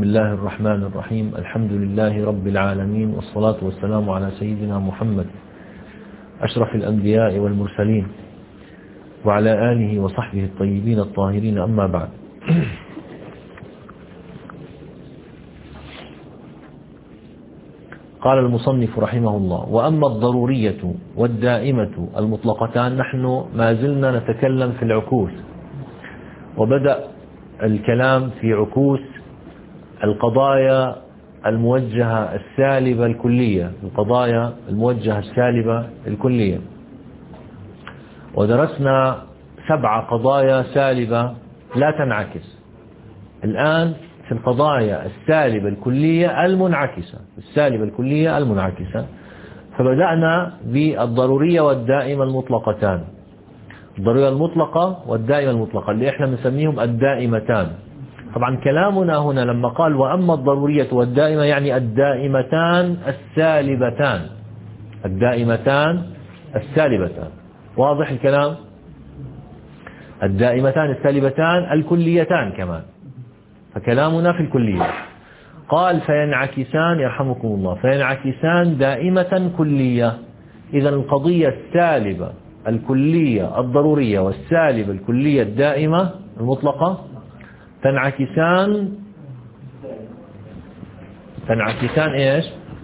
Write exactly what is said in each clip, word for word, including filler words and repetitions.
الله الرحمن الرحيم. الحمد لله رب العالمين، والصلاة والسلام على سيدنا محمد أشرف الأنبياء والمرسلين وعلى آله وصحبه الطيبين الطاهرين، أما بعد. قال المصنف رحمه الله: وأما الضرورية والدائمة المطلقتان. نحن ما زلنا نتكلم في العكوس، وبدأ الكلام في عكوس القضايا الموجهة السالبة الكلية، القضايا الموجهة السالبة الكلية، ودرسنا سبع قضايا سالبة لا تنعكس. الآن في القضايا السالبة الكلية المنعكسة، السالبة الكلية المنعكسة. فبدأنا بالضرورية والدائمة المطلقتان، الضرورية المطلقة والدائمة المطلقة اللي احنا بنسميهم الدائمتان. طبعا كلامنا هنا لما قال وأما الضرورية والدائمة يعني الدائمتان السالبتان، الدائمتان السالبتان. واضح الكلام؟ الدائمتان السالبتان الكليتان كمان، فكلامنا في الكلية. قال فينعكسان، يرحمكم الله، فينعكسان دائمة كلية. إذا القضية السالبة الكلية الضرورية والسالبة الكلية الدائمة المطلقة تنعكسان تنعكسان ايش؟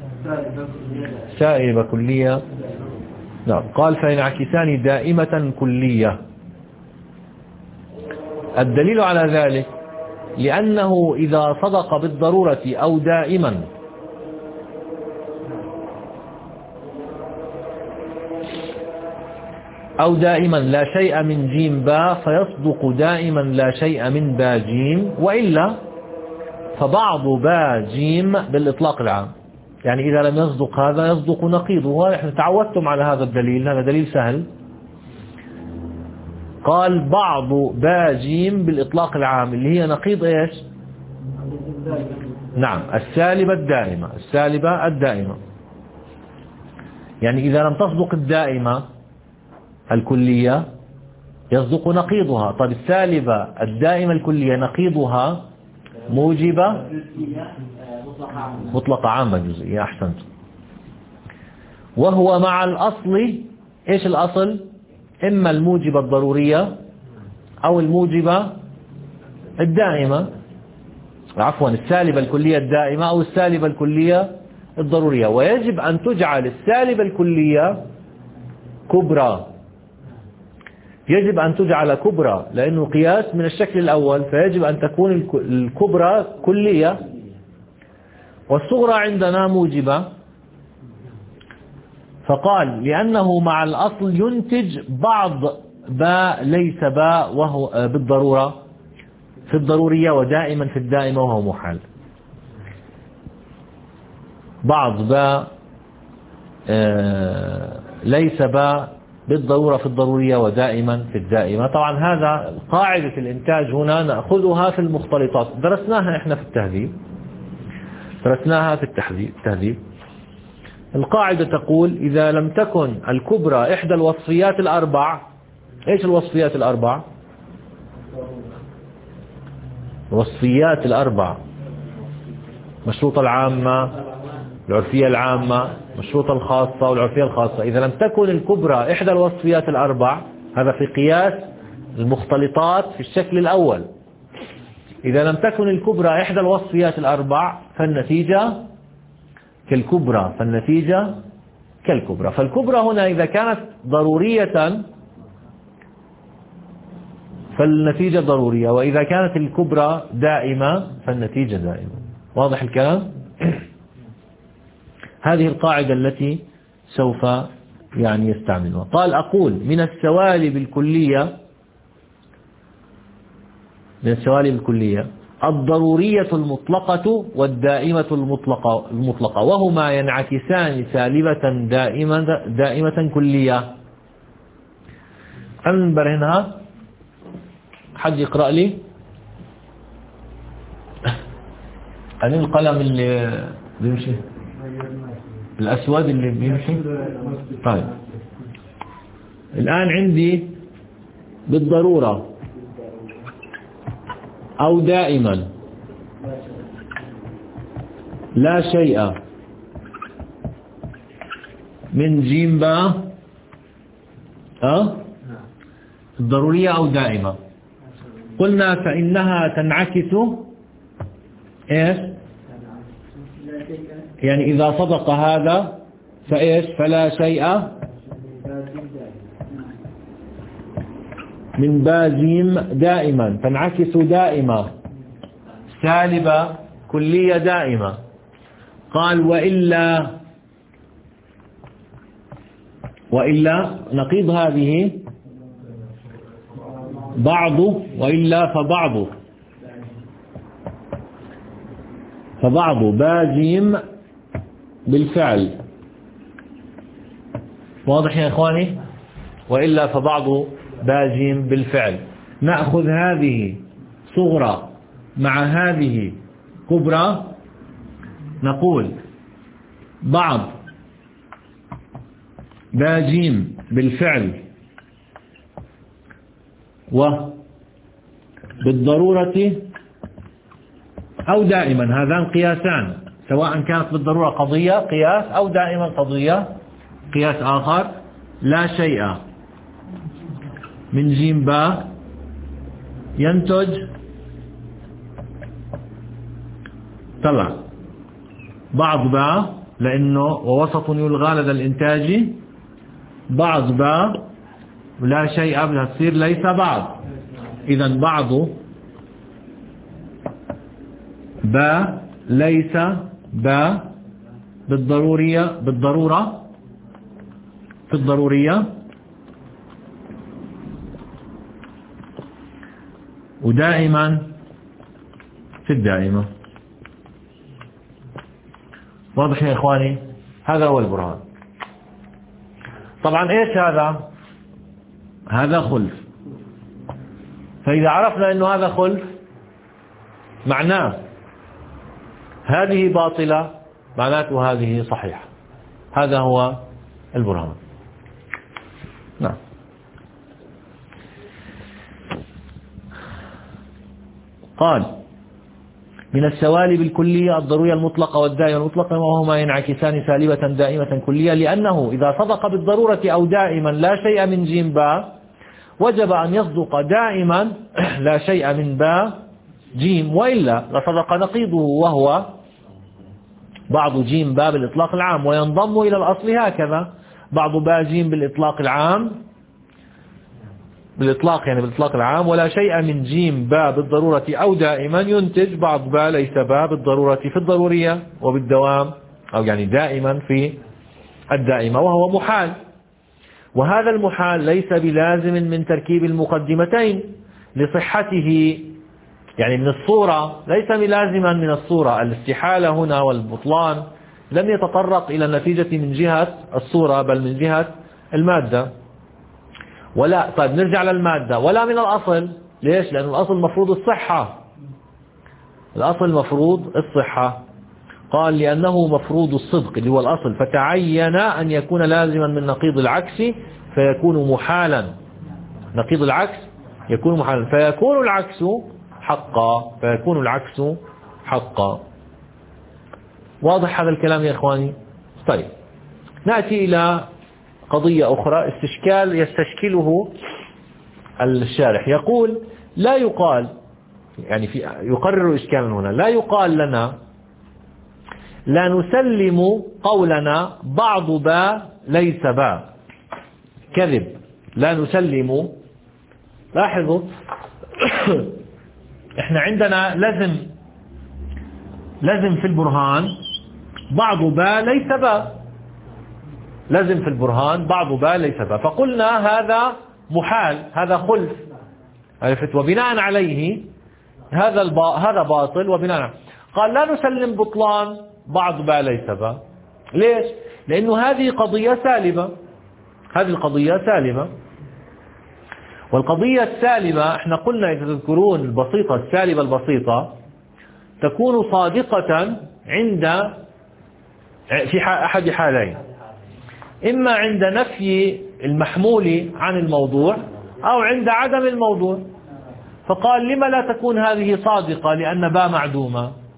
سالبة كلية. نعم. قال فينعكسان دائمة كلية. الدليل على ذلك لأنه إذا صدق بالضرورة أو دائما أو دائما لا شيء من جيم باء فيصدق دائما لا شيء من باء جيم، وإلا فبعض باء جيم بالإطلاق العام. يعني إذا لم يصدق هذا يصدق نقيضه. احنا تعودتم على هذا الدليل، هذا دليل سهل. قال بعض باء جيم بالإطلاق العام اللي هي نقيض ايش؟ نعم، السالبة الدائمة، السالبة الدائمة. يعني إذا لم تصدق الدائمة الكلية يصدق نقيضها. طيب السالبة الدائمة الكلية نقيضها موجبة مطلقة عامة جزئية. أحسنت. وهو مع الأصل، إيش الأصل؟ إما الموجبة الضرورية أو الموجبة الدائمة، عفوا السالبة الكلية الدائمة أو السالبة الكلية الضرورية. ويجب أن تجعل السالبة الكلية كبرى، يجب أن تجعل كبرى لأنه قياس من الشكل الأول، فيجب أن تكون الكبرى كلية. والصغرى عندنا موجبة. فقال لأنه مع الأصل ينتج بعض باء ليس باء وهو بالضرورة في الضرورية ودائما في الدائمة وهو محال. بعض باء ليس باء بالضرورة في الضرورية ودائما في الدائمة. طبعا هذا قاعدة الإنتاج هنا نأخذها في المختلطات، درسناها إحنا في التهذيب، درسناها في التهذيب. القاعدة تقول إذا لم تكن الكبرى إحدى الوصفيات الأربع. إيش الوصفيات الأربع؟ الوصفيات الأربع: مشروطة العامة، العرفية العامة، مشروطة الخاصة، والعرفية الخاصة. إذا لم تكن الكبرى إحدى الوصفيات الأربع، هذا في قياس المختلطات في الشكل الأول. إذا لم تكن الكبرى إحدى الوصفيات الأربع فالنتيجة كالكبرى، فالنتيجة كالكبرى. فالكبرى هنا إذا كانت ضرورية فالنتيجة ضرورية، وإذا كانت الكبرى دائمة فالنتيجة دائمة. واضح الكلام؟ هذه القاعدة التي سوف يعني يستعملها. قال أقول من السوالب الكلية، من السوالب الكلية الضرورية المطلقة والدائمة المطلقة, المطلقة وهما ينعكسان سالبة دائمة, دائمة كلية. أنبر هنا حد يقرأ لي أن القلم اللي بيمشي الأسود اللي بيمشي. طيب الآن عندي بالضرورة أو دائما لا شيء من جيم باء أه؟ الضرورية أو دائمة. قلنا فإنها تنعكس إيش؟ يعني إذا صدق هذا فإيش؟ فلا شيء من بازيم دائما، تنعكس دائما، سالبة كلية دائمة. قال وإلا وإلا نقيض هذه بعض، وإلا فبعض فبعض بازيم بالفعل. واضح يا إخواني؟ وإلا فبعض بازيم بالفعل. نأخذ هذه صغرى مع هذه كبرى، نقول بعض بازيم بالفعل وبالضرورة أو دائما، هذان قياسان، سواء كانت بالضرورة قضية قياس أو دائما قضية قياس آخر. لا شيء من جيم باء ينتج طلع بعض باء، لأنه ووسط يلغى لدى الإنتاج بعض باء، ولا شيء بدها تصير ليس بعض. إذن بعض باء ليس باء بالضرورية بالضرورة في الضرورية، ودائما في الدائمة. واضح يا إخواني؟ هذا هو البرهان. طبعا إيش هذا؟ هذا خلف. فإذا عرفنا أنه هذا خلف معناه هذه باطلة، معناته هذه صحيحة. هذا هو البرهان. نعم. قال من السوالب الكلية الضرورية المطلقة والدائمة المطلقة، وهما ينعكسان سالبة دائمة كلية، لأنه إذا صدق بالضرورة أو دائما لا شيء من جيم باء وجب أن يصدق دائما لا شيء من باء جيم، وإلا لصدق نقيضه وهو بعض جيم باء بالإطلاق العام، وينضم إلى الأصل هكذا بعض باء جيم بالإطلاق العام بالإطلاق يعني بالإطلاق العام، ولا شيء من جيم باء بالضرورة أو دائما ينتج بعض باء ليس باء بالضرورة في الضرورية وبالدوام، أو يعني دائما في الدائمة، وهو محال. وهذا المحال ليس بلازم من تركيب المقدمتين لصحته، يعني من الصورة ليس بلازما من الصورة. الاستحالة هنا والبطلان لم يتطرق إلى النتيجة من جهة الصورة بل من جهة المادة. ولا طيب نرجع للمادة، ولا من الأصل. ليش؟ لأن الأصل مفروض الصحة، الأصل مفروض الصحة. قال لأنه مفروض الصدق اللي هو الأصل، فتعين أن يكون لازما من نقيض العكس فيكون محالا. نقيض العكس يكون محالا فيكون العكس حقا، فيكون العكس حقا. واضح هذا الكلام يا إخواني؟ طيب نأتي إلى قضية أخرى، استشكال يستشكله الشارح. يقول لا يقال، يعني في يقرر إشكالا هنا، لا يقال لنا لا نسلم قولنا بعض باء ليس باء. كذب، لا نسلم. لاحظوا احنا عندنا لازم لازم في البرهان بعض باء ليس باء، لازم في البرهان بعض باء ليس باء. فقلنا هذا محال، هذا خلف، عرفت؟ وبناء عليه هذا البا... هذا باطل. وبناء عليه قال لا نسلم بطلان بعض باء ليس باء. ليش؟ لأنه هذه قضية سالبة، هذه القضية سالبة. والقضية السالبة احنا قلنا إذا تذكرون البسيطة السالبة البسيطة تكون صادقة عند في أحد حالين، إما عند نفي المحمول عن الموضوع أو عند عدم الموضوع. فقال لما لا تكون هذه صادقة؟ لأن باء معدومة.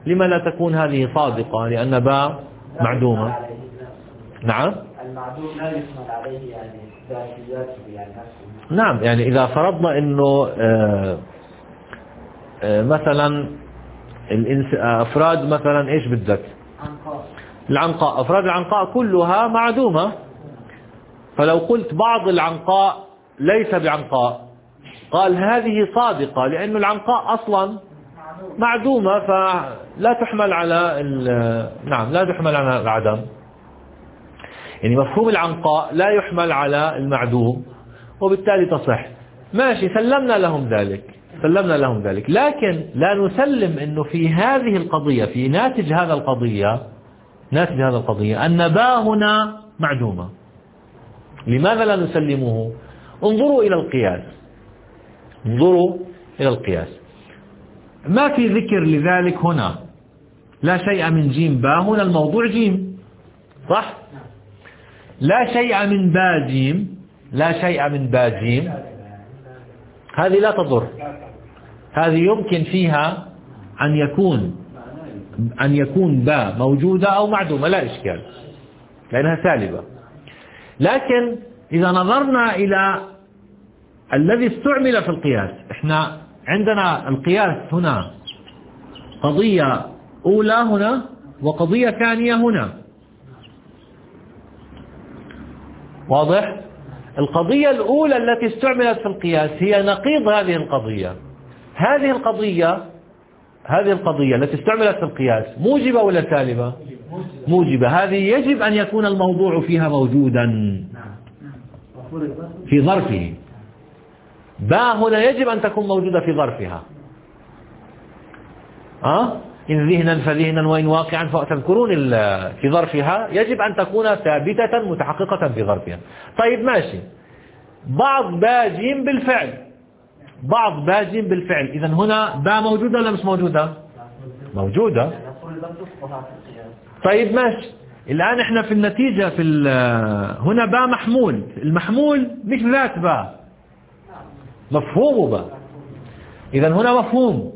لما لا تكون هذه صادقة؟ لأن باء معدومة. نعم المعدوم لا يشمل عليه يعني ذاتياته يعني نفسه. نعم، يعني إذا فرضنا أنه آه آه مثلا أفراد مثلا إيش بدك العنقاء، أفراد العنقاء كلها معدومة، فلو قلت بعض العنقاء ليس بعنقاء، قال هذه صادقة لأن العنقاء أصلا معدومة فلا تحمل على نعم لا تحمل على العدم، يعني مفهوم العنقاء لا يحمل على المعدوم وبالتالي تصح. ماشي، سلمنا لهم ذلك سلمنا لهم ذلك لكن لا نسلم أنه في هذه القضية، في ناتج هذا القضية ناتج هذا القضية أن باء هنا معدومة. لماذا لا نسلمه؟ انظروا إلى القياس انظروا إلى القياس ما في ذكر لذلك هنا، لا شيء من جيم باء، هنا الموضوع جيم صح؟ لا شيء من باء جيم، لا شيء من باء جيم، هذه لا تضر، هذه يمكن فيها أن يكون أن يكون باء موجودة أو معدومة لا إشكال لأنها سالبة. لكن إذا نظرنا إلى الذي استعمل في القياس، احنا عندنا القياس هنا قضية أولى هنا وقضية ثانية هنا، واضح؟ القضية الأولى التي استعملت في القياس هي نقيض هذه القضية. هذه القضية هذه القضية التي استعملت في القياس موجبة ولا سالبة؟ موجبة. هذه يجب أن يكون الموضوع فيها موجودا في ظرفه. باء هنا يجب أن تكون موجودة في ظرفها. أه؟ إن ذهنا فذهنا وإن واقعا فتذكرون في ظرفها يجب أن تكون ثابتة متحققة في ظرفها. طيب ماشي، بعض باء جيم بالفعل بعض باء جيم بالفعل، إذن هنا باء موجودة ولا مش موجودة؟ موجودة. طيب ماشي، الآن احنا في النتيجة في هنا باء محمول، المحمول مش ذات باء، مفهوم باء، إذن هنا مفهوم.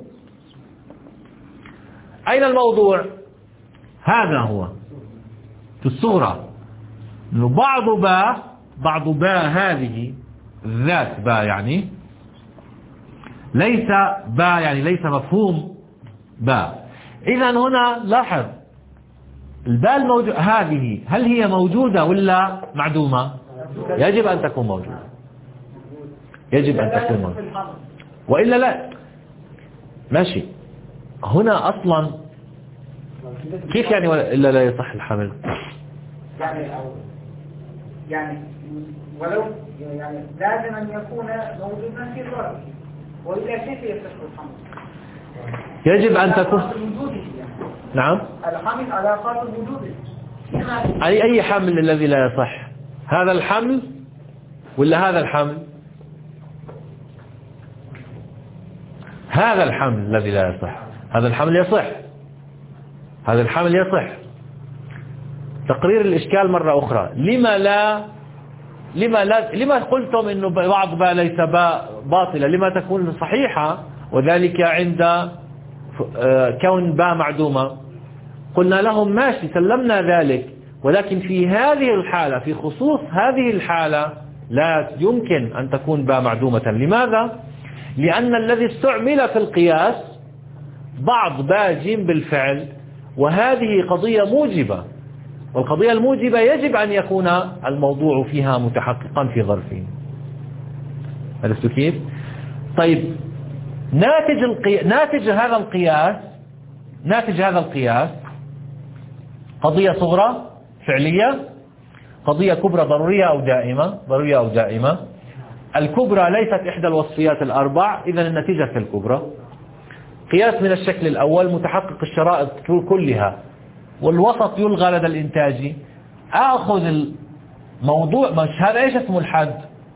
أين الموضوع؟ هذا هو في الصورة، إنه بعض باء بعض باء هذه ذات باء يعني ليس باء، يعني ليس مفهوم باء. إذن هنا لاحظ الباء الموجود هذه هل هي موجودة ولا معدومة؟ يجب أن تكون موجودة، يجب أن تكون موجودة وإلا لا. ماشي، هنا أصلا كيف يعني إلا لا يصح الحمل؟ يعني يعني ولو يعني لازم أن يكون موجودا في ظرف، وإلا كيف يصح الحمل؟ يجب أن تكون نعم الحمل على فرض وجوده. أي أي حمل الذي لا يصح؟ هذا الحمل ولا هذا الحمل؟ هذا الحمل الذي لا يصح. هذا الحمل يصح، هذا الحمل يصح. تقرير الإشكال مرة أخرى، لما لا لما لا لما قلتم إنه بعض باء ليس باء باطلة، لما تكون صحيحة وذلك عند كون باء معدومة؟ قلنا لهم ماشي، سلمنا ذلك، ولكن في هذه الحالة، في خصوص هذه الحالة لا يمكن أن تكون باء معدومة. لماذا؟ لأن الذي استعمل في القياس بعض باء جيم بالفعل، وهذه قضية موجبة، والقضية الموجبة يجب أن يكون الموضوع فيها متحققا في ظرفه. عرفتوا كيف؟ طيب ناتج القي... ناتج هذا القياس ناتج هذا القياس قضية صغرى فعلية، قضية كبرى ضرورية أو دائمة ضرورية أو دائمة. الكبرى ليست إحدى الوصفيات الأربع، إذن النتيجة كالكبرى. قياس من الشكل الأول متحقق الشرائط كلها، والوسط يلغى لدى الإنتاجي. أخذ الموضوع، مش هذا إيش اسمه الحد؟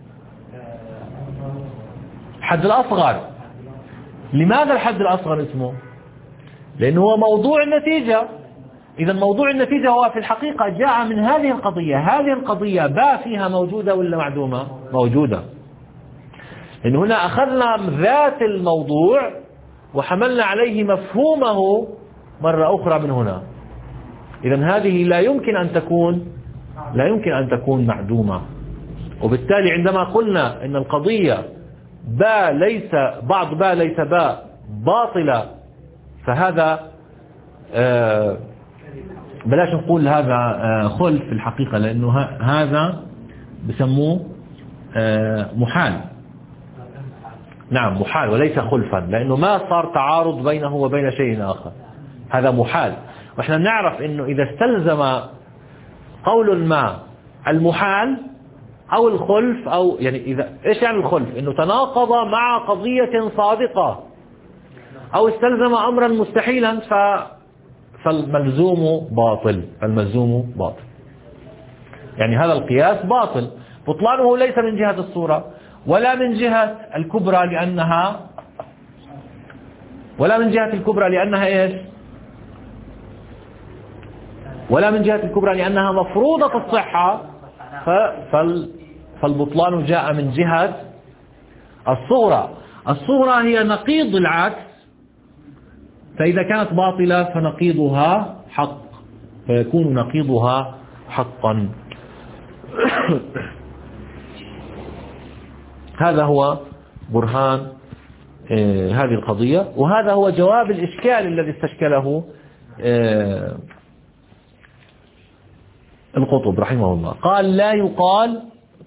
الحد الأصغر. لماذا الحد الأصغر اسمه؟ لأنه هو موضوع النتيجة. إذا موضوع النتيجة هو في الحقيقة جاء من هذه القضية. هذه القضية باء فيها موجودة ولا معدومة؟ موجودة. لأن هنا أخذنا ذات الموضوع وحملنا عليه مفهومه مرة أخرى من هنا. إذن هذه لا يمكن أن تكون لا يمكن أن تكون معدومة. وبالتالي عندما قلنا إن القضية باء ليس بعض باء ليس باء باطلة، فهذا آه بلاش نقول هذا آه خلف في الحقيقة، لأنه هذا بسموه آه محال. نعم محال وليس خلفا، لأنه ما صار تعارض بينه وبين شيء آخر، هذا محال. وإحنا نعرف إنه إذا استلزم قول ما المحال أو الخلف، أو يعني إذا إيش يعني الخلف؟ إنه تناقض مع قضية صادقة أو استلزم أمرا مستحيلا، ف فالملزوم باطل فالملزوم باطل يعني هذا القياس باطل. بطلانه ليس من جهة الصورة ولا من جهة الكبرى، لأنها ولا من جهة الكبرى لأنها إيش ولا من جهة الكبرى لأنها مفروضة الصحة، فال فالبطلان جاء من جهة الصورة. الصورة هي نقيض العكس، فإذا كانت باطلة فنقيضها حق، فيكون نقيضها حقا. هذا هو برهان آه هذه القضية، وهذا هو جواب الإشكال الذي استشكله آه القطب رحمه الله. قال لا يقال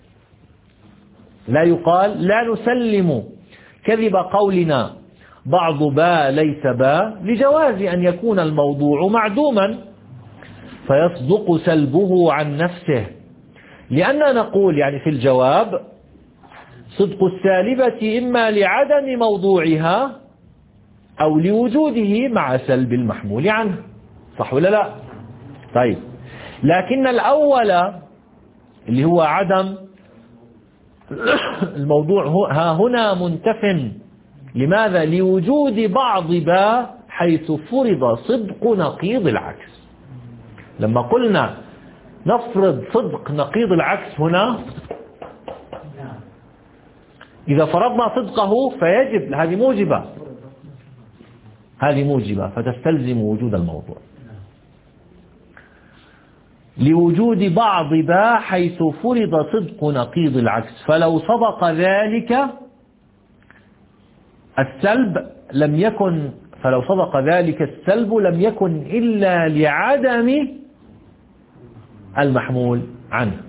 لا يقال لا نسلم كذب قولنا بعض باء ليس باء لجواز أن يكون الموضوع معدوما فيصدق سلبه عن نفسه، لأننا نقول يعني في الجواب صدق السالبة إما لعدم موضوعها أو لوجوده مع سلب المحمول عنه. صح ولا لا؟ طيب، لكن الأول اللي هو عدم الموضوع ها هنا منتف. لماذا؟ لوجود بعض باء حيث فرض صدق نقيض العكس. لما قلنا نفرض صدق نقيض العكس هنا، إذا فرضنا صدقه فيجب، هذه موجبة هذه موجبة فتستلزم وجود الموضوع. لوجود بعض باء حيث فرض صدق نقيض العكس، فلو صدق ذلك السلب لم يكن فلو صدق ذلك السلب لم يكن إلا لعدم المحمول عنه.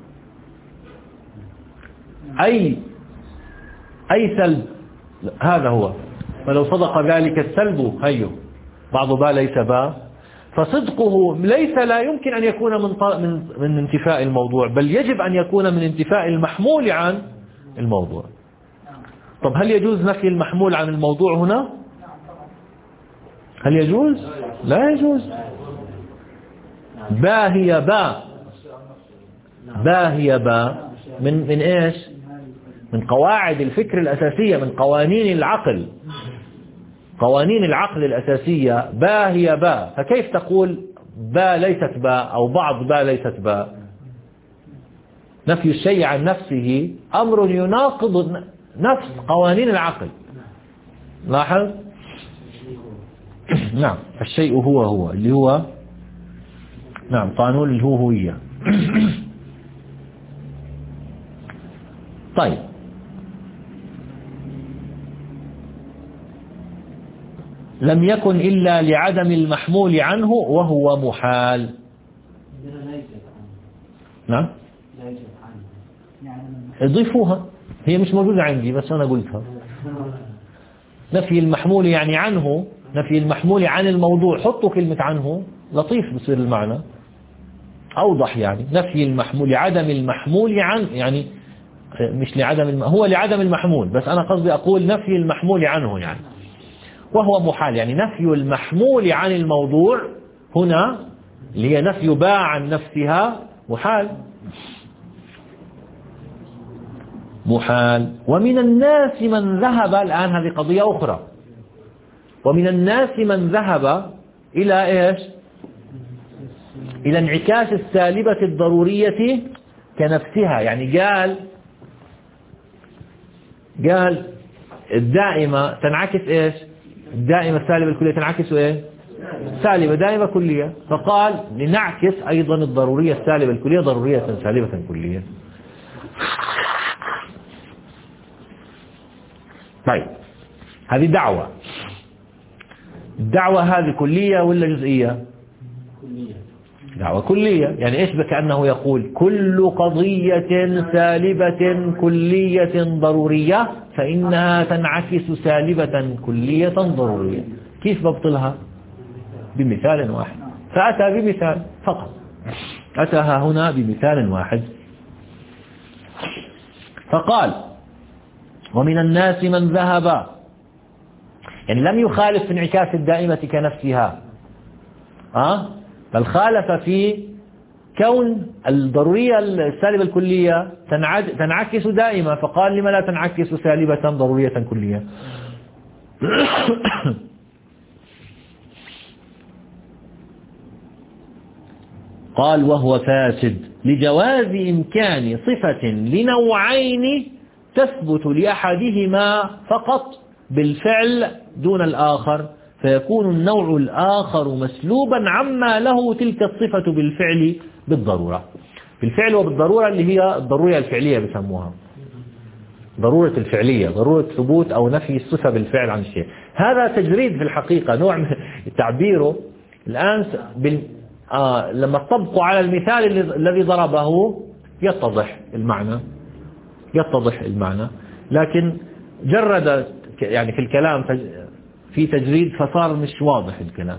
أي أي سلب، هذا هو. فلو صدق ذلك السلب هيو بعض باء ليس باء، فصدقه ليس لا يمكن أن يكون من من من انتفاء الموضوع، بل يجب أن يكون من انتفاء المحمول عن الموضوع. طب هل يجوز نفي المحمول عن الموضوع هنا؟ هل يجوز؟ لا يجوز. باء هي باء باء هي باء من من ايش؟ من قواعد الفكر الأساسية، من قوانين العقل قوانين العقل الأساسية. باء هي باء، فكيف تقول باء ليست باء أو بعض باء ليست باء؟ نفي الشيء عن نفسه أمر يناقض نفس قوانين العقل. لاحظ؟ نعم، الشيء هو هو اللي هو نعم قانون الهوية. طيب، لم يكن إلا لعدم المحمول عنه وهو محال. نعم، اضيفوها، هي مش موجودة عندي بس أنا قلتها. نفي المحمول يعني عنه، نفي المحمول عن الموضوع، حطوا كلمة عنه لطيف بصير المعنى أوضح. يعني نفي المحمول لعدم المحمول عن، يعني مش لعدم الم... هو لعدم المحمول، بس أنا قصدي أقول نفي المحمول عنه يعني وهو محال. يعني نفي المحمول عن الموضوع هنا اللي هي نفي باء عن نفسها محال محال. ومن الناس من ذهب، الآن هذه قضية أخرى، ومن الناس من ذهب إلى إيش؟ إلى انعكاس السالبة الضرورية كنفسها. يعني قال قال الدائمة تنعكس إيش؟ الدائمة السالبة الكلية تنعكس إيه؟ سالبة دائمة كلية، فقال لنعكس أيضا الضرورية السالبة الكلية ضرورية سالبة كلية. طيب هذه دعوة، الدعوة هذه كلية ولا جزئية؟ دعوة كلية. يعني إيش بكأنه يقول كل قضية سالبة كلية ضرورية فإنها تنعكس سالبة كلية ضرورية. كيف ببطلها؟ بمثال واحد. فأتى بمثال فقط، أتاها هنا بمثال واحد فقال ومن الناس من ذهب، يعني لم يخالف في انعكاس الدائمة كنفسها، أه؟ بل خالف في كون الضرورية السالبة الكلية تنعكس دائما، فقال لما لا تنعكس سالبة ضرورية كلية. قال وهو فاسد لجواز إمكان صفة لنوعين تثبت لأحدهما فقط بالفعل دون الآخر، فيكون النوع الآخر مسلوبا عما له تلك الصفة بالفعل بالضرورة. بالفعل وبالضرورة اللي هي الضرورة الفعلية بسموها، ضرورة الفعلية، ضرورة ثبوت أو نفي الصفة بالفعل عن الشيء. هذا تجريد في الحقيقة، نوع من تعبيره الآن بال... آه لما تطبقوا على المثال الذي ضربه يتضح المعنى، يتضح المعنى، لكن جرد يعني في الكلام في تجريد فصار مش واضح الكلام.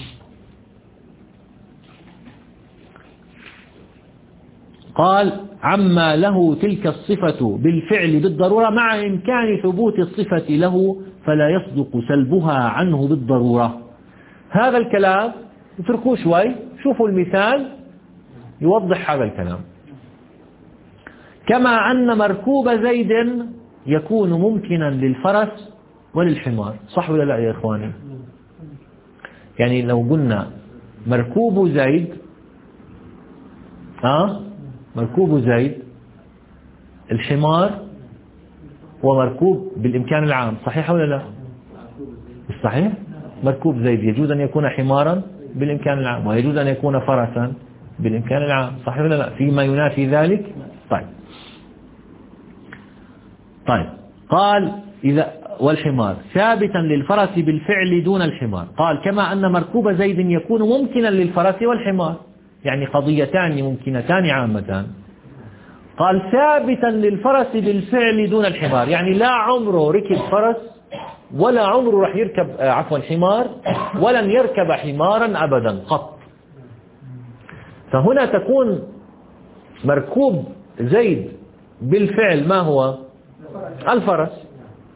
قال عما له تلك الصفة بالفعل بالضرورة مع إمكان ثبوت الصفة له فلا يصدق سلبها عنه بالضرورة. هذا الكلام اتركوه شوي، شوفوا المثال يوضح هذا الكلام. كما أن مركوب زيد يكون ممكنا للفرس وللحمار، صح ولا لا يا إخواني؟ يعني لو قلنا مركوب زيد آه مركوب زيد الحمار ومركوب بالإمكان العام، صحيح ولا لا؟ صحيح. مركوب زيد يجوز أن يكون حمارا بالإمكان العام ويجوز أن يكون فرسا بالإمكان العام، صحيح ولا لا؟ فيما ينافي ذلك. طيب طيب قال إذا والحمار ثابتا للفرس بالفعل دون الحمار. قال كما أن مركوب زيد يكون ممكنا للفرس والحمار، يعني قضيتان ممكنتان عامتان. قال ثابتا للفرس بالفعل دون الحمار، يعني لا عمره ركب فرس ولا عمره راح يركب عفوا حمار ولن يركب حمارا أبدا قط. فهنا تكون مركوب زيد بالفعل ما هو؟ الفرس.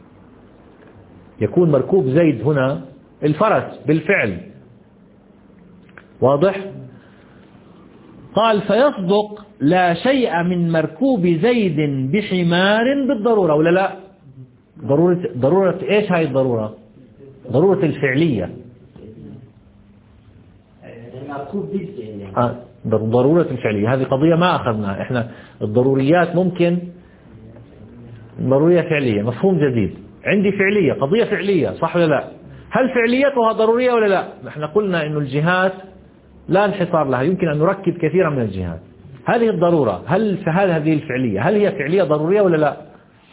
يكون مركوب زيد هنا الفرس بالفعل، واضح؟ قال فيصدق لا شيء من مركوب زيد بحمار بالضرورة ولا لا؟ ضرورة ضرورة ايش هاي الضرورة؟ ضرورة الفعلية. آه ضرورة الفعلية هذه قضية ما أخذناها احنا. الضروريات ممكن ضرورية فعلية مفهوم جديد. عندي فعلية قضية فعلية، صح ولا لا؟ هل فعليتها ضرورية ولا لا؟ احنا قلنا إنه الجهات لا انحصار لها، يمكن أن نركب كثيرا من الجهات. هذه الضرورة هل فهل هذه الفعلية هل هي فعلية ضرورية ولا لا؟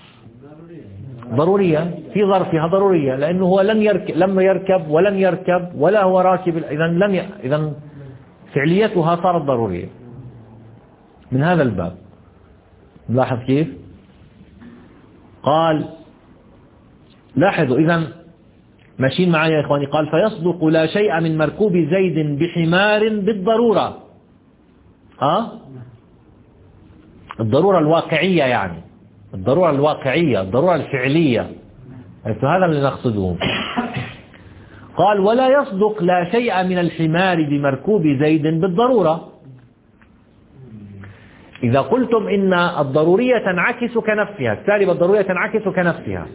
ضرورية في ظرفها ضرورية، لأنه هو لن يركب لما يركب ولن يركب ولا هو راكب، إذا لن ي... إذا فعليتها صارت ضرورية من هذا الباب. نلاحظ كيف؟ قال لاحظوا إذا ماشيين معي يا إخواني. قال فيصدق لا شيء من مركوب زيد بحمار بالضرورة، ها الضرورة الواقعية، يعني الضرورة الواقعية الضرورة الفعلية، هذا اللي نقصده. قال ولا يصدق لا شيء من الحمار بمركوب زيد بالضرورة. إذا قلتم إن الضرورية تنعكس كنفسها، السالبة الضرورية تنعكس كنفسها،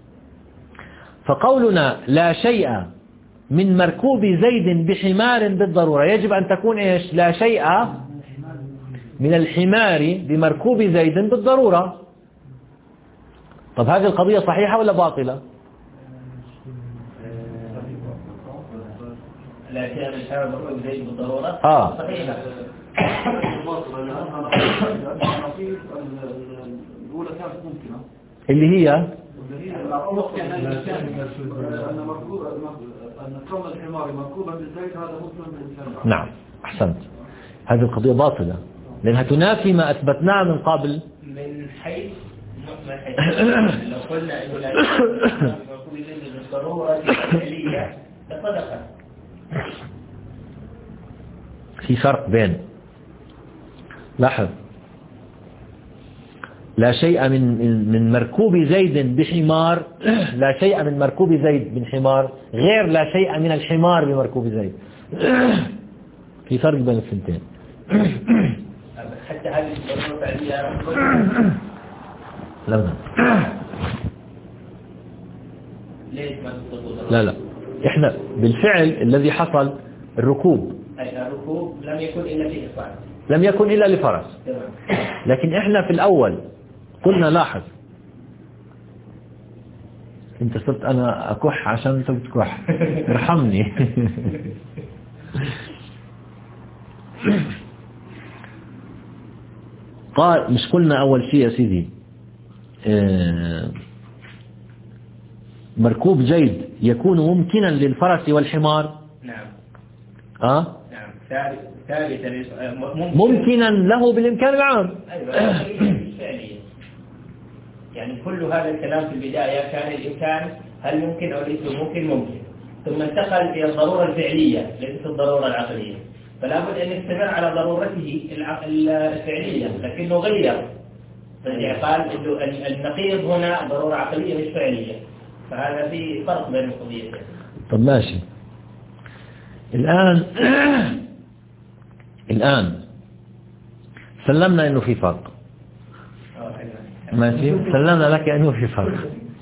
فقولنا لا شيء من مركوب زيد بحمار بالضرورة يجب أن تكون إيش؟ لا شيء من الحمار بمركوب زيد بالضرورة. طب هذه القضية صحيحة ولا باطلة؟ لا شيء من الحمار بمركوب زيد بالضرورة. آه صحيح. الأولى كانت ممكنة اللي هي أن كون الحمار مركوبا بالزيت هذا مسلم بالإنسان. نعم أحسنت. هذه القضية باطلة لأنها تنافي ما أثبتناه من قبل. من حيث من حيث لو قلنا إنه لا مركوب زيد بالضرورة الفعلية لصدقت. في فرق بين، لاحظ، لا شيء من من مركوب زيد بحمار، لا شيء من مركوب زيد بحمار غير لا شيء من الحمار بمركوب زيد. في فرق بين الثنتين. حتى هذه الضرورة الفعلية لا ليش ما تطبق؟ لا لا احنا بالفعل الذي حصل الركوب، أي الركوب لم يكن إلا في إصبع، لم يكن إلا لفرس. تمام. لكن احنا في الأول قلنا لاحظ، انت صرت انا اكح عشان انت بتكح، ارحمني. قال مش قلنا اول شيء يا سيدي اه مركوب زيد يكون ممكنا للفرس والحمار. نعم. اه نعم ثابت ثابت ممكن. ممكنا له بالامكان العام. ايوه فعليا. يعني كل هذا الكلام في البداية كان الإمكان هل ممكن أو ليس ممكن ممكن، ثم انتقل إلى الضرورة الفعلية ليست الضرورة العقلية، فلا بد أن يستمر على ضرورته الفعلية لكنه غير. يعني قال إنه النقيض هنا ضرورة عقلية مش فعلية، فهذا في فرق بين القضيتين. طب ماشي. الآن الآن سلمنا إنه في فرق. ماشي سلمنا لك أنه في فرق.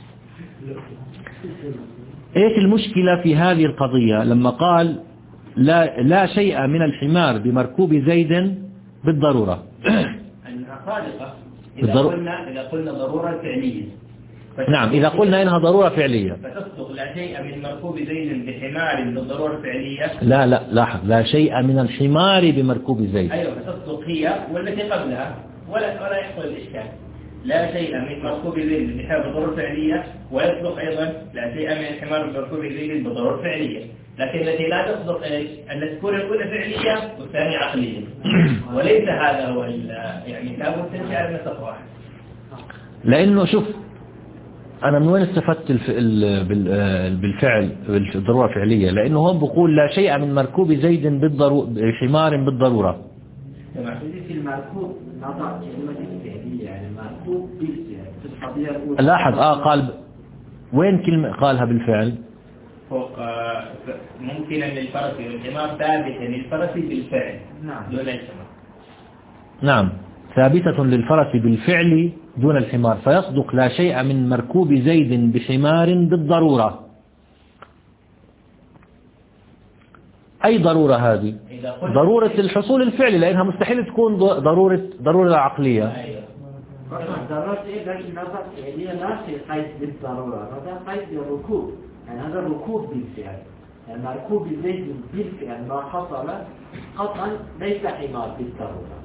ايش المشكلة في هذه القضية لما قال لا لا شيء من الحمار بمركوب زيد بالضرورة؟ أنها صادقة إذا قلنا إذا قلنا ضرورة فعلية. نعم إذا قلنا إنها ضرورة فعلية. فتصدق لا شيء من مركوب زيد بحمار بالضرورة الفعلية. لا لا لاحظ، لا شيء من الحمار بمركوب زيد. أيوة فتصدق هي والتي قبلها ولا ولا يحصل الإشكال. لا شيء من مركوب زيد بحمار بالضرورة فعلية، ويصدق أيضا لا شيء من الحمار بمركوب زيد بالضرورة فعلية. لكن التي لا تصدق ايش؟ أن تكون الأولى فعلية والثانية عقلية. وليس هذا هو يعني لابد تمشي على نسق واحد. لأنه شوف أنا من وين استفدت بالفعل بالضرورة الفعلية؟ لأنه هون بقول لا شيء من مركوب زيد بالضرورة بحمار بالضرورة. تمام. في المركوب نضع كلمة فعلية، يعني المركوب بالفعل في القضية الأولى. لاحظ آه قال وين كلمة قالها بالفعل؟ فوق ممكنا للفرس والحمار ثابتا للفرس بالفعل. نعم. دون الحمار. نعم ثابتة للفرس بالفعل دون الحمار، فيصدق لا شيء من مركوب زيد بحمار بالضرورة. أي ضرورة هذه؟ ضرورة الحصول الفعلي، لأنها مستحيل تكون ضرورة ضرورة عقلية. أيوة. ضرورة إيه؟ لكن نظر فعلية لا شيء قيد بالضرورة، هذا قيد بالركوب، يعني هذا ركوب بالفعل. يعني مركوب زيد بالفعل ما حصل قطعا ليس حمار بالضرورة.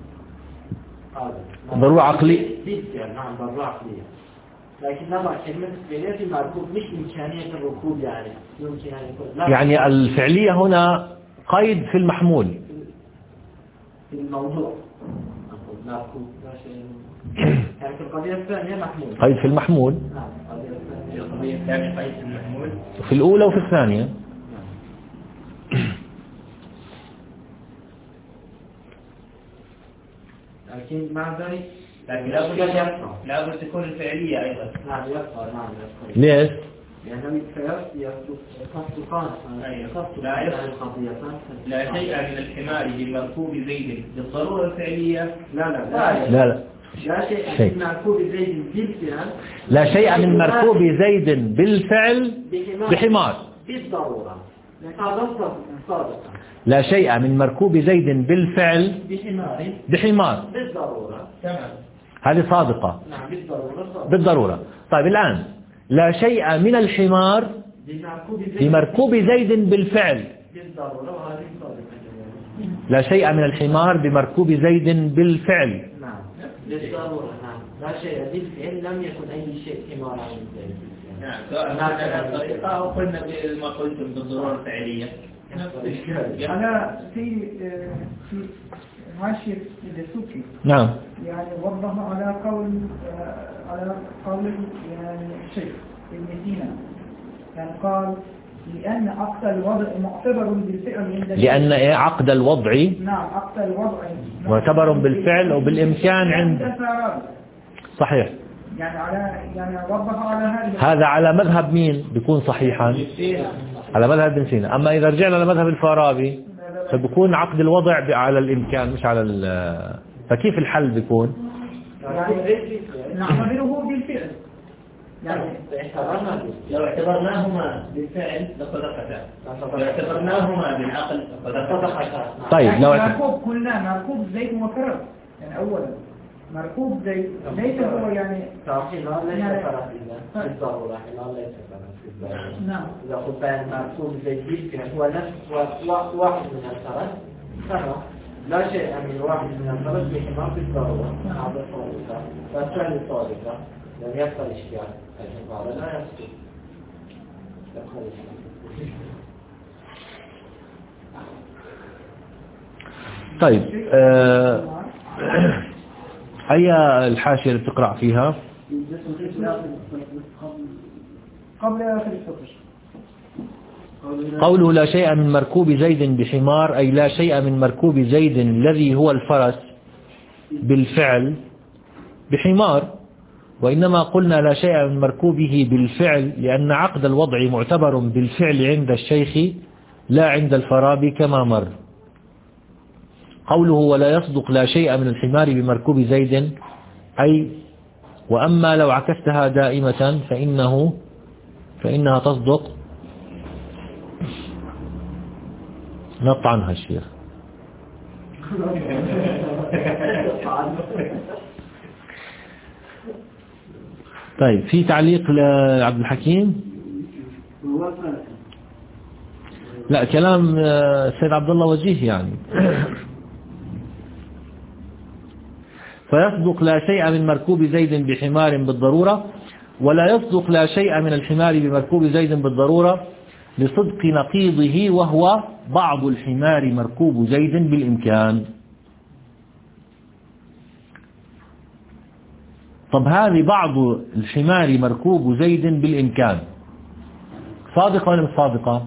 ضرورة عقلية. بالفعل نعم ضرورة عقلية. لكن نضع كلمة فعلية في المركوب مش إمكانية الركوب، يعني يمكن أن يكون. يعني الفعلية هنا قيد في المحمول. في الموضوع. مركوب لا شيء. يعني في القضية الثانية محمول. قيد في المحمول. نعم القضية الثانية. القضية الثانية قيد في المحمول. في الأولى وفي الثانية. لكن مع ذلك لكن لابد لابد تكون الفعلية أيضا. نعم يبقى نعم يبقى. ليش؟ لأنه يصدقان. لا يصدق. لا شيء من الحمار بمركوب زيد بالضرورة الفعلية. لا لا لا لا لا لا شيء من مركوب زيد بالفعل. لا شيء من مركوب زيد بالفعل بحمار بالضرورة. هذا صادق. لا شيء من مركوب زيد بالفعل بحمار بحمار بالضرورة. تمام. هذه صادقة. نعم بالضرورة صادقة. بالضرورة. طيب الآن لا شيء من الحمار بمركوب زيد بالفعل بالضرورة وهذه صادقة. لا شيء من الحمار بمركوب زيد بالفعل. نعم بالضرورة. نعم لا شيء بالفعل لم يكن أي شيء حمار عن زيد. نعم سواء هذه الطريقة أو قلنا ما قلتم بالضرورة الفعلية. أنا في في عاشر السوكي نعم يعني وضح على قول على قول يعني الشيخ ابن سينا يعني قال لأن عقد الوضع معتبر بالفعل عند لأن إيه عقد الوضع نعم عقد الوضع معتبر بالفعل وبالإمكان عند الفراغ. صحيح. يعني على يعني وضح على هذه هذا على مذهب مين بيكون صحيحا؟ على مذهب ابن سينا. أما إذا رجعنا لمذهب الفارابي فبيكون عقد الوضع على الإمكان مش على ال فكيف الحل بيكون؟ يعني نعتبره بالفعل يعني لو اعتبرناهما بالفعل لصدقتا، لو اعتبرناهما بالعقل لصدقتا. طيب يعني لو مركوب كلنا مركوب زيت وكرم يعني أولا مركوب زيت ليس هو يعني صحيح لا ليس فرق بالضرورة لا ليس فرق بالضرورة. نعم إذا قلت أن مركوب زيت بالفعل هو نفس واحد من الفرق فرق لا شيء من واحد من الفرق بحمار بالضرورة. هذا صادقة فالفعل صادقة لم يبقى الاشتياق الحمار لا يسكت يبقى الاشتياق. طيب آه أي الحاشية اللي بتقرأ فيها؟ قبل آخر السطر قوله لا شيء من مركوب زيد بحمار أي لا شيء من مركوب زيد الذي هو الفرس بالفعل بحمار، وإنما قلنا لا شيء من مركوبه بالفعل لأن عقد الوضع معتبر بالفعل عند الشيخ لا عند الفارابي كما مر. قوله ولا يصدق لا شيء من الحمار بمركوب زيد أي وأما لو عكستها دائمة فإنه فإنها تصدق. نط عنها الشيخ. طيب في تعليق لعبد الحكيم؟ لا كلام السيد عبد الله وجيه يعني. فيصدق لا شيء من مركوب زيد بحمار بالضرورة ولا يصدق لا شيء من الحمار بمركوب زيد بالضرورة لصدق نقيضه وهو بعض الحمار مركوب زيد بالإمكان. طب هذه بعض الحمار مركوب زيد بالإمكان صادقة ولا مش صادقة؟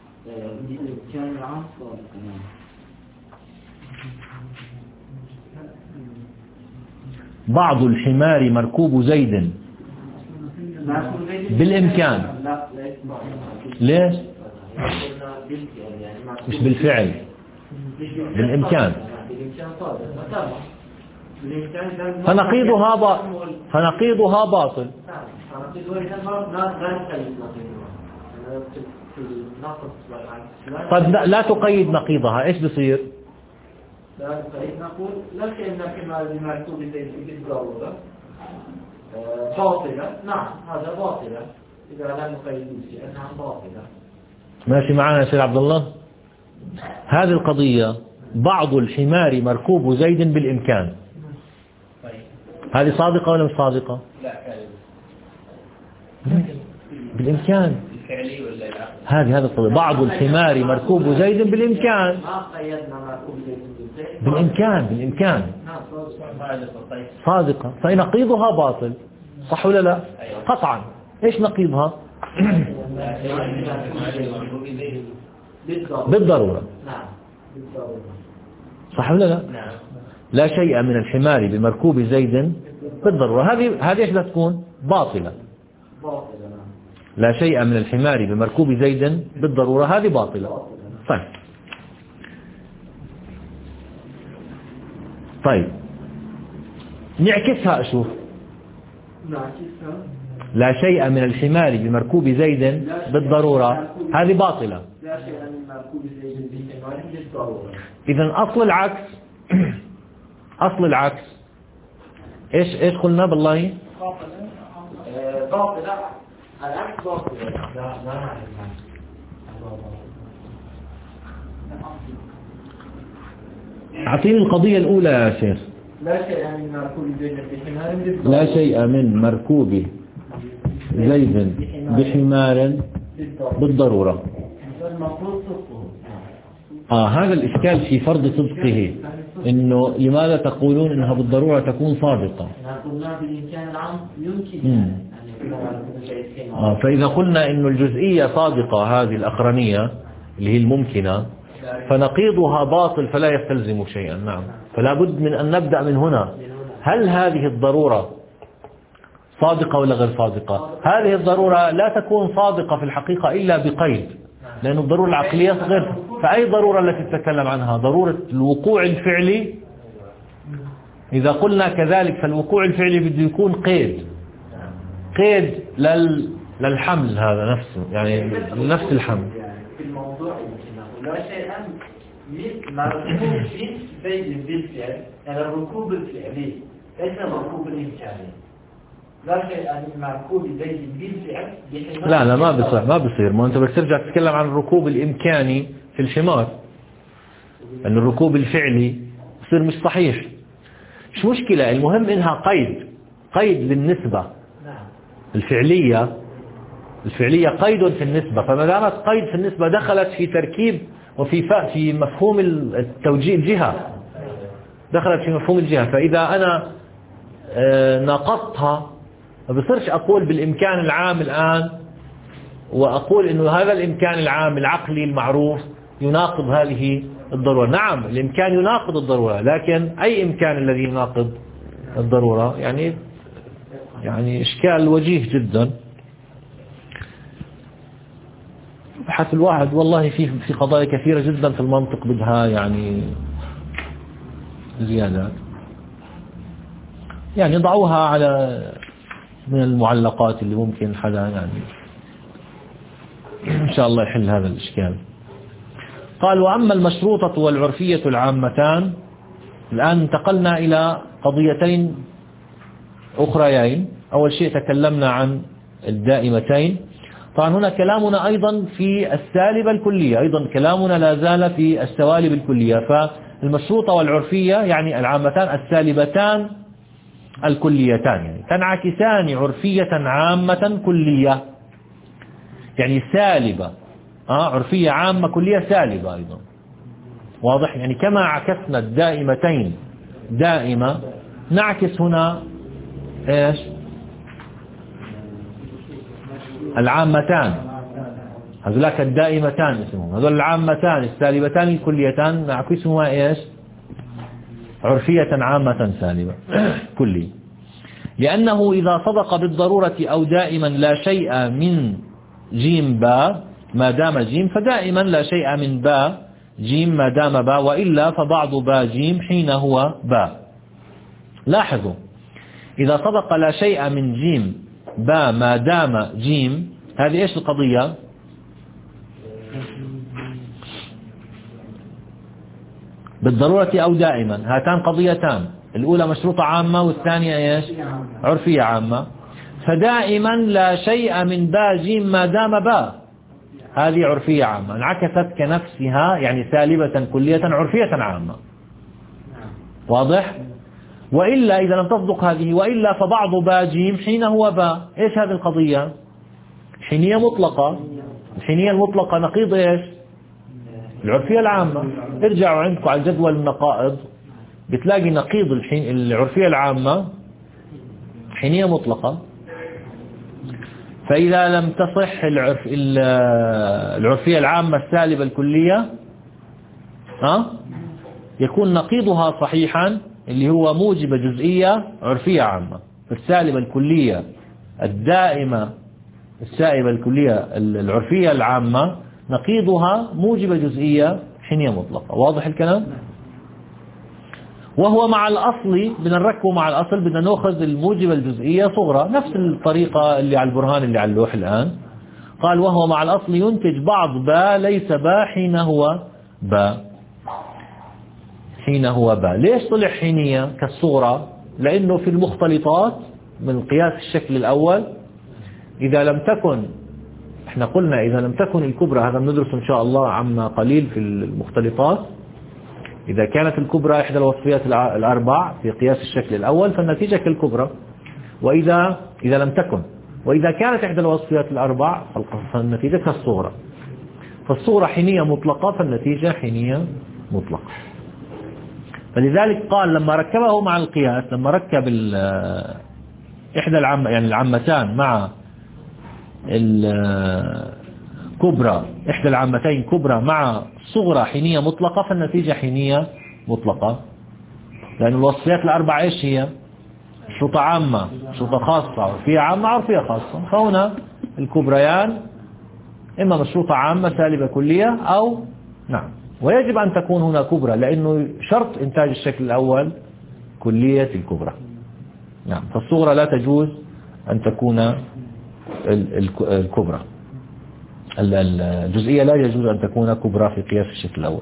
بعض الحمار مركوب زيد بالإمكان. ليش؟ مش بالفعل بالإمكان. فنقيضها با... فنقيضها باطل. طيب لا تقيد نقيضها ايش بصير؟ لا تقيد نقول لا شيء من الحمار المركوب زيد بالضرورة باطلة. نعم هذا باطلة إذا لا نقيد شيء نعم باطلة. ماشي معنا يا سيد عبد الله؟ هذه القضية بعض الحمار مركوب زيد بالإمكان هذه صادقة ولا مش صادقة؟ لا بالإمكان. الفعلي ولا العقل؟ هذه هذا القضية بعض الحمار مركوب زيد بالإمكان. ما قيدنا مركوب زيد بالإمكان بالإمكان صادقة فنقيضها باطل صح ولا لا؟ قطعا. إيش نقيضها؟ بالضرورة. نعم بالضرورة صح ولا لا؟ لا شيء من الحمار بمركوب زيد بالضرورة هذه هذه ايش تكون؟ باطلة. لا شيء من الحمار بمركوب زيد بالضرورة هذه باطلة. طيب طيب نعكسها أشوف. لا شيء من الحمار بمركوب زيد بالضرورة هذه باطلة. لا شيء من مركوب زيد بالضرورة. إذن أصل العكس أصل العكس إيش إيش قلنا بالله؟ باطلة. العكس باطلة. لا لا أعطيني القضية الأولى يا شيخ. لا شيء من مركوب زيد بحمار لا شيء من مركوب زيد بحمار بالضرورة. المفروض صدقه. آه هذا الإشكال في فرض صدقه، إنه لماذا تقولون إنها بالضرورة تكون صادقة؟ قلنا بالإمكان العام يمكن. آه فإذا قلنا إنه الجزئية صادقة هذه الأخرانية اللي هي الممكنة، فنقيضها باطل فلا يستلزم شيئا. نعم، فلا بد من أن نبدأ من هنا. هل هذه الضرورة صادقة ولا غير صادقة؟ هذه الضرورة لا تكون صادقة في الحقيقة إلا بقيد، لأن الضرورة العقلية غير. فأي ضرورة التي تتكلم عنها؟ ضرورة الوقوع الفعلي. إذا قلنا كذلك فالوقوع الفعلي بده يكون قيد، قيد لل... للحمل هذا نفسه، يعني نفس الحمل. في الموضوع يمكن لا شيء من مركوب زيد بالفعل، يعني الركوب الفعلي ليس الركوب الإمكاني. لا شيء من مركوب زيد بالفعل. لا لا ما بصير، ما بصير. ما أنت بس ترجع تتكلم عن الركوب الإمكاني في الحمار، أن الركوب الفعلي بصير مش صحيح. مش مشكلة، المهم إنها قيد، قيد للنسبة الفعلية. الفعلية قيد في النسبة، فما دامت قيد في النسبة دخلت في تركيب وفي في مفهوم التوجيه الجهة، دخلت في مفهوم الجهة. فإذا أنا ناقضتها ما بصيرش أقول بالإمكان العام الآن وأقول إنه هذا الإمكان العام العقلي المعروف يناقض هذه الضرورة. نعم الإمكان يناقض الضرورة، لكن أي إمكان الذي يناقض الضرورة؟ يعني يعني إشكال وجيه جدا. بحث الواحد والله في في قضايا كثيرة جدا في المنطق بدها يعني زيادات، يعني ضعوها على من المعلقات اللي ممكن حدا يعني إن شاء الله يحل هذا الإشكال. قال وأما المشروطة والعرفية العامتان. الآن انتقلنا إلى قضيتين أخريين. أول شيء تكلمنا عن الدائمتين. طبعا هنا كلامنا أيضا في السالبة الكلية، أيضا كلامنا لا زال في السوالب الكلية. فالمشروطة والعرفية يعني العامتان السالبتان الكليتان، يعني تنعكسان عرفية عامة كلية، يعني سالبة آه عرفية عامة كلية سالبة أيضا. واضح؟ يعني كما عكسنا الدائمتين دائمة نعكس هنا إيش؟ العامتان، هذولاك الدائمتان اسمهم، هذول العامتان السالبتان الكليتان نعكسهما إيش؟ عرفية عامة سالبة كلي. لأنه إذا صدق بالضرورة أو دائما لا شيء من جيم باء ما دام جيم، فدائما لا شيء من باء جيم ما دام باء، وإلا فبعض باء جيم حين هو باء. لاحظوا إذا صدق لا شيء من جيم باء ما دام جيم، هذه إيش القضية؟ بالضرورة أو دائما، هاتان قضيتان، الأولى مشروطة عامة والثانية إيش؟ عرفية عامة. فدائما لا شيء من باء جيم ما دام باء، هذه عرفية عامة انعكست كنفسها، يعني سالبة كلية عرفية عامة. واضح؟ وإلا إذا لم تصدق هذه وإلا فبعض باء جيم حين هو باء. إيش هذه القضية؟ حينية مطلقة. الحينية المطلقة نقيض إيش؟ العرفية العامة. ارجعوا عندكم على جدول النقائض بتلاقي نقيض الحين العرفية العامة حينية مطلقة. فإذا لم تصح العرف العرفية العامة السالبة الكلية ها يكون نقيضها صحيحا اللي هو موجب جزئية عرفية عامة. فالسالبة الكلية الدائمة السالبة الكلية العرفية العامة نقيضها موجب جزئية حينية مطلقة. واضح الكلام؟ وهو مع الأصل بدنا نركبه مع الأصل، بدنا نأخذ الموجبة الجزئية صغرى، نفس الطريقة اللي على البرهان اللي على اللوح الآن. قال وهو مع الأصل ينتج بعض باء ليس باء حين هو باء حين هو باء. ليش طلع حينية كالصغرى؟ لأنه في المختلطات من قياس الشكل الأول إذا لم تكن احنا قلنا إذا لم تكن الكبرى، هذا بندرس إن شاء الله عما قليل في المختلطات، إذا كانت الكبرى إحدى الوصفيات الأربع في قياس الشكل الأول فالنتيجة كالكبرى، وإذا إذا لم تكن، وإذا كانت إحدى الوصفيات الأربع فالنتيجة كالصغرى. فالصغرى حينية مطلقة فالنتيجة حينية مطلقة. فلذلك قال لما ركبه مع القياس، لما ركب إحدى العم يعني العمتان مع الكبرى، إحدى العمتين كبرى مع صغرى حينية مطلقة فالنتيجة حينية مطلقة، لأن الوصفيات الأربع إيش هي؟ شرطة عامة، شرطة خاصة، عرفية عامة، عرفية خاصة. فهنا الكبريان إما مشروطة عامة سالبة كلية أو نعم، ويجب أن تكون هنا كبرى لأنه شرط إنتاج الشكل الأول كلية الكبرى. نعم، فالصغرى لا تجوز أن تكون الكبرى، الجزئية لا يجوز أن تكون كبرى في قياس الشكل الأول،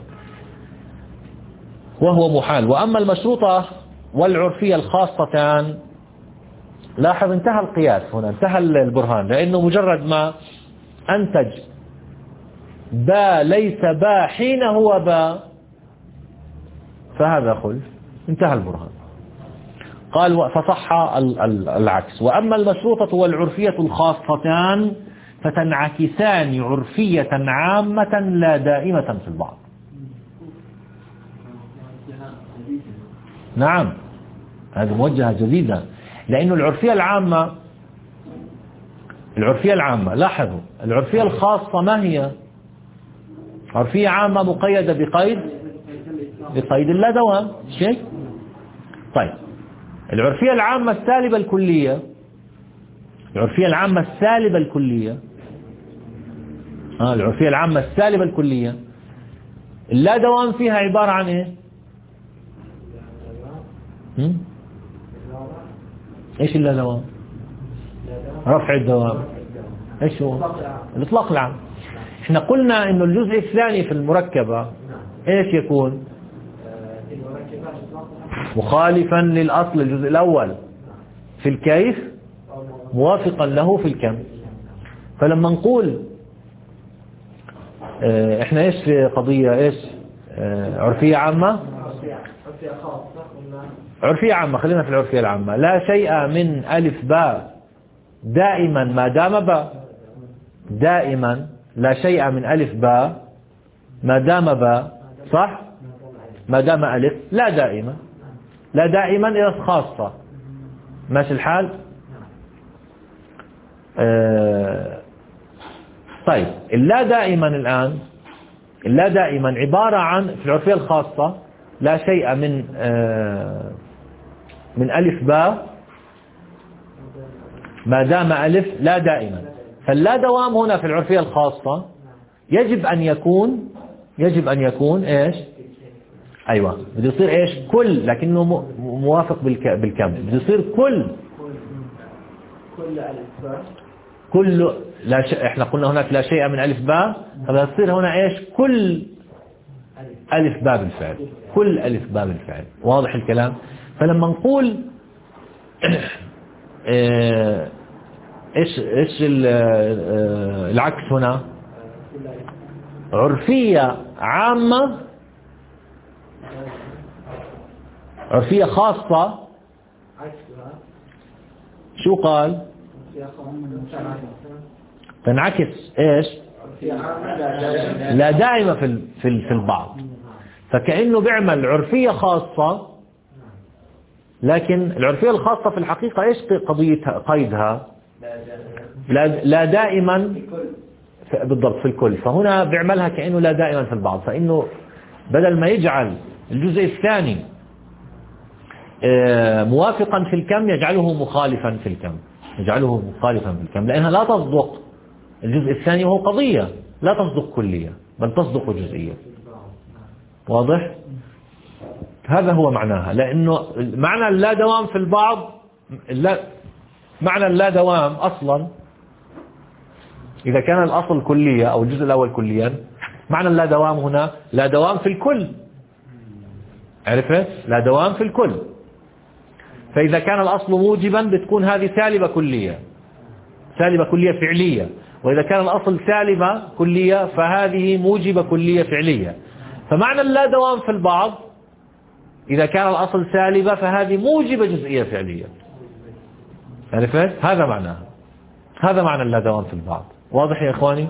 وهو محال. وأما المشروطة والعرفية الخاصتان، لاحظ انتهى القياس هنا، انتهى البرهان، لأنه مجرد ما أنتج با ليس با حين هو با فهذا خلف، انتهى البرهان. قال فصح العكس. وأما المشروطة والعرفية الخاصتان فتنعكسان عرفية عامة لا دائمة في البعض. نعم، هذه موجهة جديدة، لأن العرفية العامة العرفية العامة لاحظوا، العرفية الخاصة ما هي؟ عرفية عامة مقيدة بقيد بقيد اللا دوام شيء. طيب العرفية العامة السالبة الكلية، العرفية العامة السالبة الكلية آه العرفية العامة السالبة الكلية اللا دوام فيها عبارة عن ايه؟ هم؟ ايش اللا دوام؟ رفع الدوام. ايش هو؟ الاطلاق العام. احنا قلنا انه الجزء الثاني في المركبة ايش يكون؟ مخالفا للأصل الجزء الأول في الكيف موافقا له في الكم. فلما نقول اه احنا ايش في قضية ايش اه عرفية عامة، عرفية عامة، خلينا في العرفية العامة، لا شيء من ألف باء دائما ما دام باء، دائما لا شيء من ألف باء ما دام باء، صح؟ ما دام ألف لا دائما، لا دائما إذا خاصة، ماشي الحال؟ آه طيب اللا دائما الآن، اللا دائما عبارة عن في العرفية الخاصة لا شيء من آه من ألف باء ما دام ألف لا دائما. فاللا دوام هنا في العرفية الخاصة يجب أن يكون يجب أن يكون إيش؟ أيوة، بده يصير إيش؟ كل، لكنه موافق بالكم، بده يصير كل كل ألف باء، كل لا ش... احنا قلنا هناك لا شيء من ألف باء، فبده يصير هنا إيش؟ كل ألف باء بالفعل، كل ألف باء بالفعل. واضح الكلام؟ فلما نقول ايش ايش العكس هنا؟ عرفية عامة، عرفية خاصة، شو قال؟ تنعكس ايش؟ لا دائمة في في في البعض. فكأنه بيعمل عرفية خاصة، لكن العرفية الخاصة في الحقيقة ايش قضيتها قيدها؟ لا, لا دائما بالضبط في الكل. فهنا بيعملها كأنه لا دائما في البعض، فإنه بدل ما يجعل الجزء الثاني موافقا في الكم يجعله مخالفا في الكم، يجعله مخالفا في الكم، لأنها لا تصدق الجزء الثاني وهو قضية لا تصدق كلية بل تصدق جزئية. واضح؟ هذا هو معناها، لأنه معنى اللا دوام في البعض، لا معنى اللا دوام أصلا إذا كان الأصل كلية أو الجزء الأول كليا، معنى اللا دوام هنا لا دوام في الكل. عرفت؟ لا دوام في الكل. فإذا كان الأصل موجبا بتكون هذه سالبة كلية، سالبة كلية فعلية. وإذا كان الأصل سالبة كلية فهذه موجبة كلية فعلية. فمعنى اللا دوام في البعض إذا كان الأصل سالبة فهذه موجبة جزئية فعلية. عرفت؟ هذا معناها، هذا معنى اللا دوام في البعض. واضح يا إخواني؟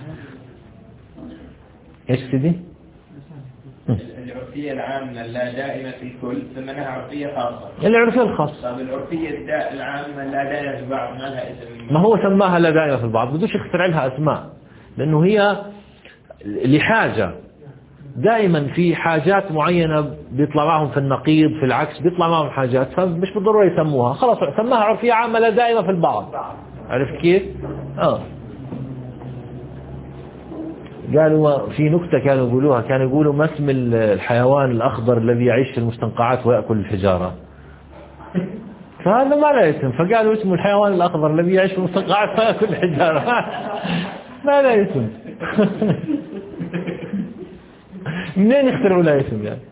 إيش سيدي؟ العرفية العامة لا دائمة في الكل ثم لها عرفية خاصة. العرفية الخاصة. طب العرفية العامة لا دائمة في البعض ما لها اسم؟ ما هو سماها لا دائمة في البعض، بدوش يخترع لها أسماء، لأنه هي لحاجة. دائما في حاجات معينة بيطلع معهم في النقيض، في العكس بيطلع معهم حاجات، فمش بالضرورة يسموها، خلاص سماها عرفية عامة لا دائمة في البعض. عرفت كيف؟ آه. قالوا في نكتة كانوا يقولوها، كانوا يقولوا ما اسم الحيوان الأخضر الذي يعيش في المستنقعات ويأكل الحجارة؟ فهذا ما لا اسم، فقالوا اسم الحيوان الأخضر الذي يعيش في المستنقعات ويأكل الحجارة. ما لا اسم. منين يخترعوا له اسم يعني؟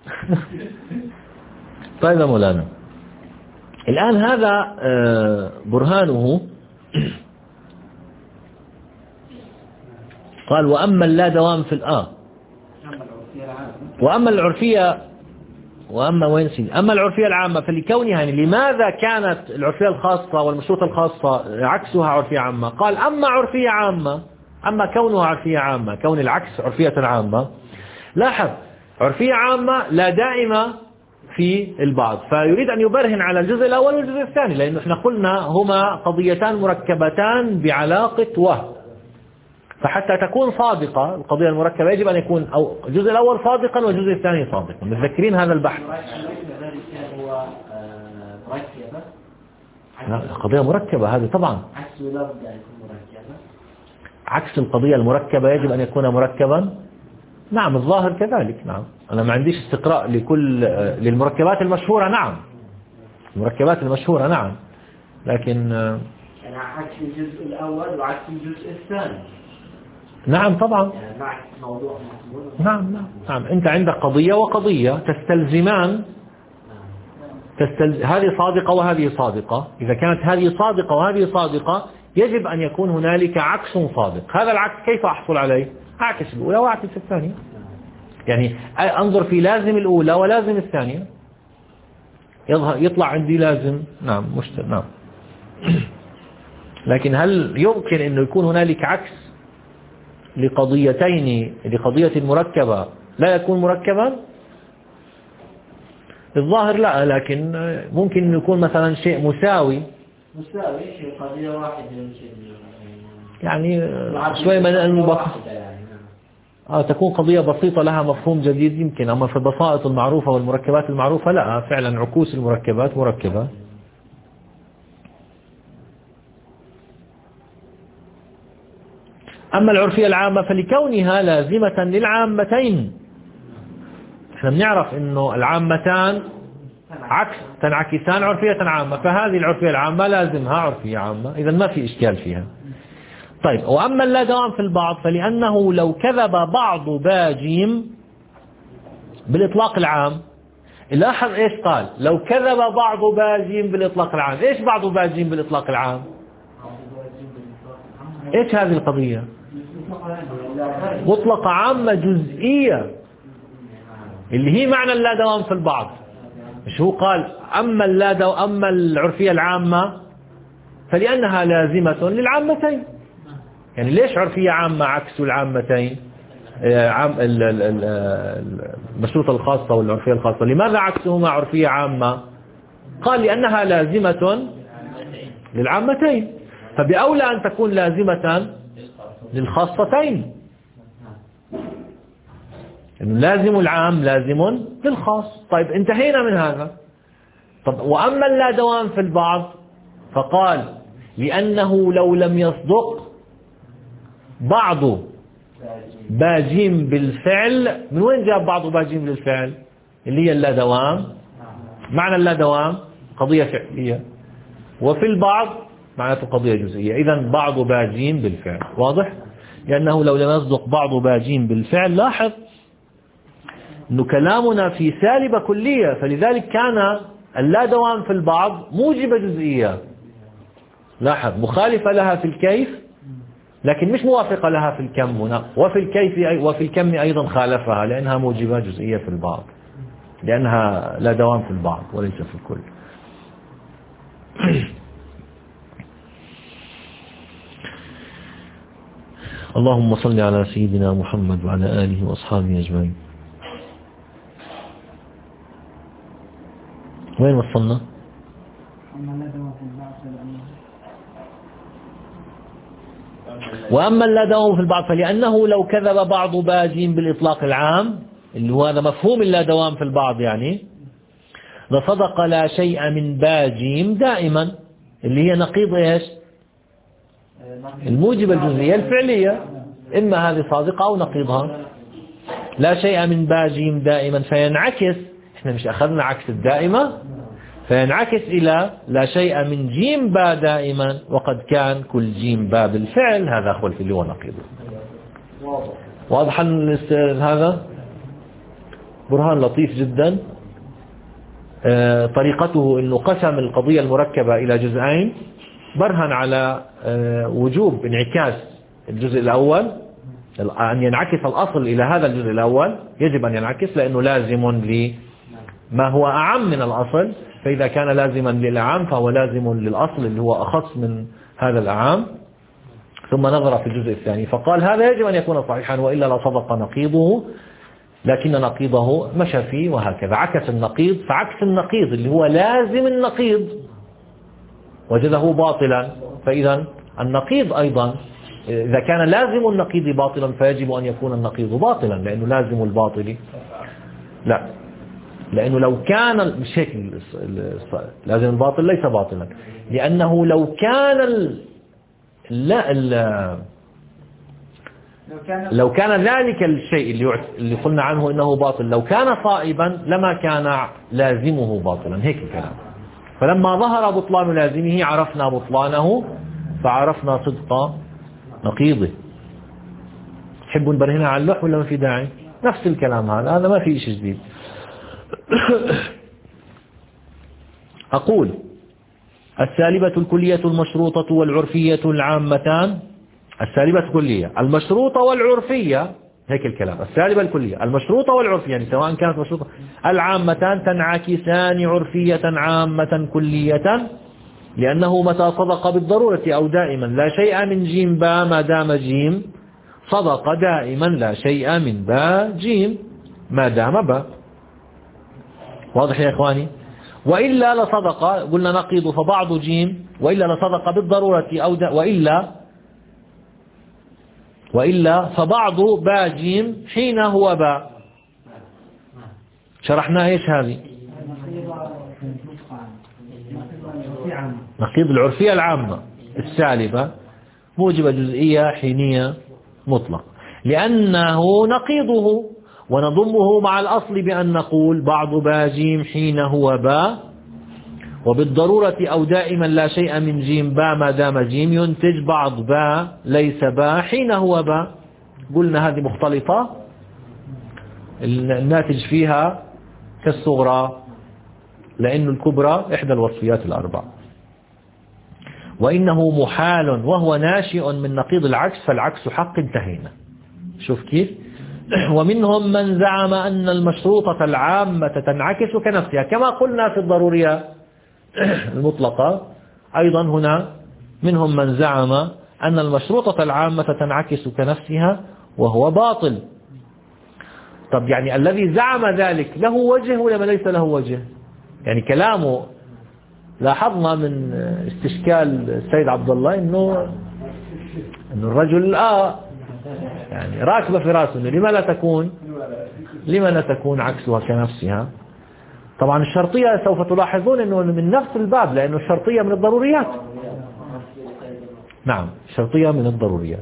طيب يا مولانا، الآن هذا برهانه. قال وأما اللا دوام في الآ وأما العرفية وأما وين سيدي أما العرفية العامة فلكونها، يعني لماذا كانت العرفية الخاصة والمشروطة الخاصة عكسها عرفية عامة؟ قال أما عرفية عامة، أما كونها عرفية عامة، كون العكس عرفية عامة. لاحظ عرفية عامة لا دائمة في البعض، فيريد أن يبرهن على الجزء الأول والجزء الثاني، لأنه احنا قلنا هما قضيتان مركبتان بعلاقة وهم، فحتى تكون صادقة القضية المركبة يجب أن يكون أو الجزء الأول صادقا والجزء الثاني صادقا. متذكرين هذا البحث؟ لا القضية مركبة هذه طبعا، عكس القضية المركبة يجب أن يكون مركبا. نعم الظاهر كذلك. نعم أنا ما عنديش استقراء لكل للمركبات المشهورة. نعم المركبات المشهورة نعم، لكن يعني عكس الجزء الأول وعكس الجزء الثاني. نعم طبعا. يعني مع موضوع نعم نعم نعم أنت عندك قضية وقضية تستلزمان، تستلز... هذه صادقة وهذه صادقة. إذا كانت هذه صادقة وهذه صادقة يجب أن يكون هنالك عكس صادق. هذا العكس كيف أحصل عليه؟ أعكس الأولى وأعكس الثانية. يعني أنظر في لازم الأولى ولازم الثانية، يظهر يطلع عندي لازم. نعم مشت... نعم. لكن هل يمكن أنه يكون هنالك عكس لقضيتين، لقضية مركبة لا يكون مركبا؟ الظاهر لا، لكن ممكن أن يكون مثلا شيء مساوي. مساوي شيء قضية واحدة يعني شوي من المبسط آه تكون قضية بسيطة لها مفهوم جديد يمكن، أما في البسائط المعروفة والمركبات المعروفة لا، فعلا عكوس المركبات مركبة. أما العرفية العامة فلكونها لازمة للعامتين. احنا بنعرف انه العامتان عكس تنعكسان عرفية عامة، فهذه العرفية العامة لازمها عرفية عامة، إذا ما في إشكال فيها. طيب وأما اللا دوام في البعض فلأنه لو كذب بعض باجيم بالإطلاق العام. لاحظ إيش قال؟ لو كذب بعض باجيم بالإطلاق العام. إيش بعض باجيم بالإطلاق العام؟ إيش هذه القضية؟ مطلقة عامة جزئية اللي هي معنى اللا دوام في البعض. مش هو قال أما اللا دو أما العرفية العامة فلأنها لازمة للعامتين. يعني ليش عرفية عامة عكس العامتين؟ عام المشروطة الخاصة والعرفية الخاصة، لماذا عكسهما عرفية عامة؟ قال لأنها لازمة للعامتين، فبأولى أن تكون لازمة للخاصتين. إنه لازم العام لازم للخاص. طيب انتهينا من هذا. طب وأما اللا دوام في البعض فقال لأنه لو لم يصدق بعض باجيم بالفعل. من وين جاب بعض باجيم بالفعل؟ اللي هي اللا دوام. معنى اللا دوام قضية فعلية، وفي البعض معناته قضية جزئية. إذن بعض باجيم بالفعل واضح؟ لأنه لو لم يصدق بعض باجيم بالفعل. لاحظ أنه كلامنا في سالبة كلية، فلذلك كان اللا دوام في البعض موجبة جزئية. لاحظ مخالفة لها في الكيف لكن مش موافقة لها في الكم هنا، وفي الكيف وفي الكم أيضا خالفها لأنها موجبة جزئية في البعض، لأنها لا دوام في البعض وليس في الكل. اللهم صل على سيدنا محمد وعلى آله وأصحابه أجمعين. وين وصلنا؟ وأما لا دوام في البعض فلأنه لو كذب بعض باجين بالإطلاق العام اللي هو هذا مفهوم اللا دوام في البعض، يعني لصدق لا شيء من باجيم دائما اللي هي نقيض إيش؟ الموجب الجزئية الفعلية، إما هذه صادقة أو نقيضها. لا شيء من باجيم دائما فينعكس، إحنا مش أخذنا عكس الدائمة، فينعكس إلى لا شيء من جيم با دائما، وقد كان كل جيم با بالفعل هذا هو اللي هو نقيضه. واضح هذا؟ برهان لطيف جدا. آه طريقته أنه قسم القضية المركبة إلى جزئين، برهن على آه وجوب انعكاس الجزء الأول، أن ينعكس الأصل إلى هذا الجزء الأول، يجب أن ينعكس لأنه لازم لما هو أعم من الأصل، فإذا كان لازما للأعام فهو لازم للأصل اللي هو أخص من هذا الأعام. ثم نظر في الجزء الثاني فقال هذا يجب أن يكون صحيحا وإلا لصدق نقيضه، لكن نقيضه مشى فيه، وهكذا عكس النقيض، فعكس النقيض اللي هو لازم النقيض وجده باطلا. فإذا النقيض أيضا إذا كان لازم النقيض باطلا فيجب أن يكون النقيض باطلا، لأنه لازم الباطل لا، لأنه لو كان مش هيك لازم الباطل ليس باطلا، لأنه لو كان ال... لا ال... لو كان ذلك الشيء اللي اللي قلنا عنه إنه باطل لو كان صائبا لما كان لازمه باطلا، هيك الكلام. فلما ظهر بطلان لازمه عرفنا بطلانه فعرفنا صدق نقيضه. تحبوا نبرهنها على اللوح ولا ما في داعي؟ نفس الكلام هذا، هذا ما في شيء جديد. أقول السالبة الكلية المشروطة والعرفية العامتان. السالبة الكلية المشروطة والعرفية، هيك الكلام. السالبة الكلية المشروطة والعرفية، يعني سواء كانت مشروطة العامتان تنعكسان عرفية عامة كلية، لأنه متى صدق بالضرورة أو دائما لا شيء من جيم با ما دام جيم، صدق دائما لا شيء من با جيم ما دام با. واضح يا إخواني؟ وإلا لصدق، قلنا نقيض فبعض جيم، وإلا لصدق بالضرورة أو دا وإلا وإلا فبعض با جيم حين هو با. شرحنا إيش هذه؟ نقيض العرفية العامة السالبة موجبة جزئية حينية مطلق، لأنه نقيضه، ونضمه مع الأصل بأن نقول بعض با جيم حين هو با، وبالضرورة أو دائما لا شيء من جيم با ما دام جيم ينتج بعض با ليس با حين هو با. قلنا هذه مختلطة الناتج فيها كالصغرى، لأن الكبرى إحدى الوصفيات الأربع. وإنه محال وهو ناشئ من نقيض العكس، فالعكس حق انتهينا. شوف كيف؟ ومنهم من زعم أن المشروطة العامة تنعكس كنفسها، كما قلنا في الضرورية المطلقة. أيضا هنا منهم من زعم أن المشروطة العامة تنعكس كنفسها وهو باطل. طب يعني الذي زعم ذلك له وجه ولا ليس له وجه؟ يعني كلامه لاحظنا من استشكال السيد عبد الله انه انه الرجل آه يعني راكبة في راسه، انه لما لا تكون لما لا تكون عكسها كنفسها. طبعا الشرطية سوف تلاحظون انه من نفس الباب، لانه الشرطية من الضروريات. نعم الشرطية من الضروريات.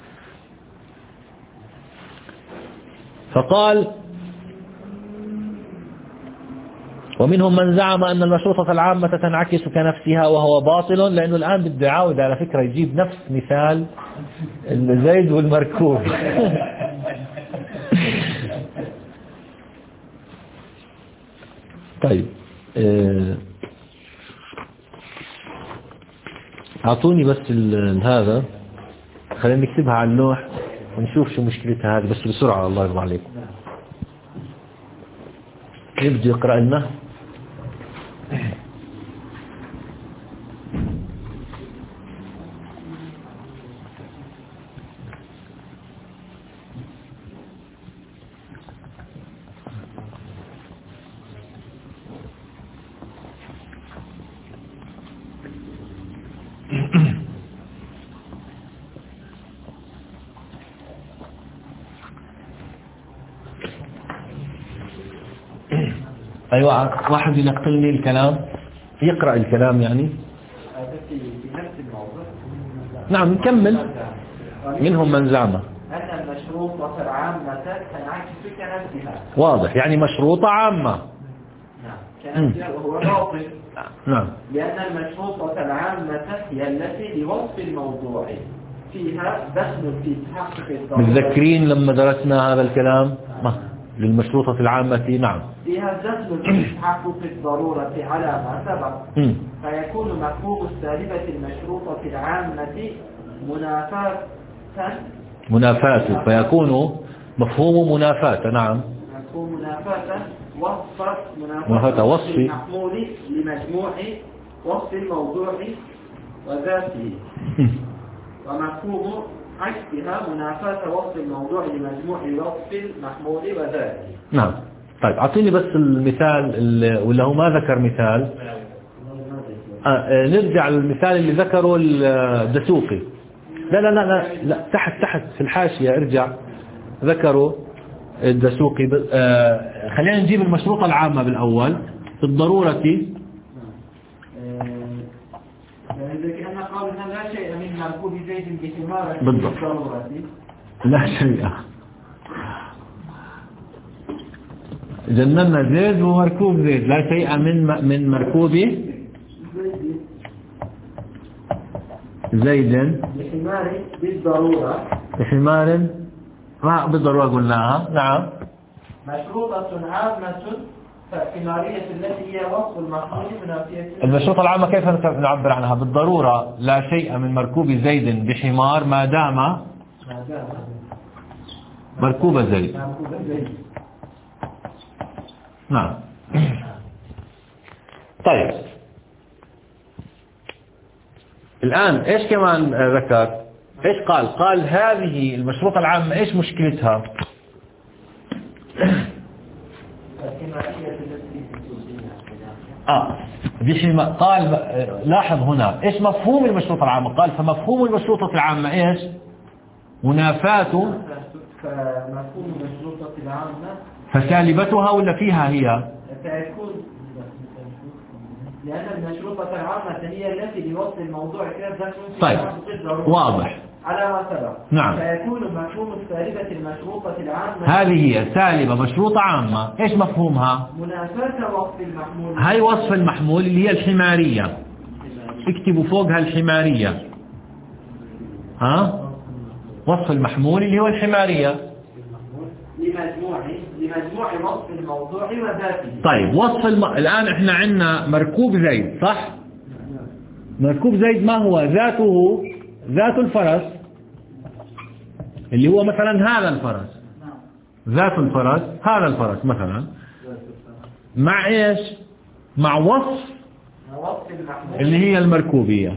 فقال ومنهم من زعم أن المشروطة العامة تنعكس كنفسها وهو باطل، لأنه الآن بده يعاود على فكرة يجيب نفس مثال الزيد والمركوب. طيب أعطوني بس هذا خلينا نكتبها على اللوح ونشوف شو مشكلتها هذه بس بسرعة. الله يرضى عليكم. يبدو يقرأ لنا. أيوة واحد ينقل لي الكلام يقرأ الكلام يعني. نعم نكمل. منهم من زعم أن المشروطة العامة تنعكس كنفسها. واضح يعني مشروطة عامة. نعم كنفسها وهو باطل. نعم لأن المشروطة العامة هي التي لوصف الموضوع فيها دخل في تحقق الضرورة. متذكرين لما درسنا هذا الكلام للمشروطة العامة؟ نعم فيها دخل في تحقق الضرورة على ما سبق. فيكون مفهوم السالبة المشروطة العامة منافاة منافاة فيكون مفهوم منافاة. نعم مفهوم منافاة وصف منافاة وصف المحمول لمجموع وصف الموضوع وذاته. ومفهوم عكسها منافاة وصف الموضوع لمجموع وصف المحمول وذاته. نعم. طيب أعطيني بس المثال ولا هو ما ذكر مثال. آه نرجع للمثال اللي ذكره الدسوقي. لا لا لا لا, لا تحت تحت في الحاشية ارجع ذكروا الدسوقي. آه خلينا نجيب المشروطة العامة بالأول. في الضرورة لكن قال إن لا شيء من مركوب زيد بثمارة بالضرورة لا شيء. جننا زيد ومركوب زيد لا شيء من من مركوب زيد بحمار بالضرورة. بحمار ما بالضرورة قلناها. نعم. مشروطة عامة فالحمارية التي هي وصف المحمول منافية. المشروطة العامة كيف نعبر عنها؟ بالضرورة لا شيء من مركوب زيد بحمار ما دام مركوب زيد. نعم. طيب الآن إيش كمان ذكر؟ إيش قال؟ قال هذه المشروطة العامة إيش مشكلتها؟ آه بحما قال لاحظ هنا إيش مفهوم المشروطة العامة؟ قال فمفهوم المشروطة العامة إيش؟ منافاة. فمفهوم المشروطة العامة فسالبتها ولا فيها هي؟ فيكون لأن المشروطة العامة هي التي لوصف الموضوع كذا. طيب واضح على ما سبق. نعم. فيكون مفهوم السالبة المشروطة العامة هذه هي سالبة مشروطة عامة. إيش مفهومها؟ منافاة وصف المحمول. هاي وصف المحمول اللي هي الحمارية. اكتبوا فوقها الحمارية. ها وصف المحمول اللي هو الحمارية لمجموع لمجموع وصف الموضوع وذاته. طيب وصف الم... الآن احنا عندنا مركوب زيد صح؟ مركوب زيد ما هو؟ ذاته ذات الفرس اللي هو مثلا هذا الفرس. ذات الفرس هذا الفرس مثلا مع ايش؟ مع وصف اللي هي المركوبية.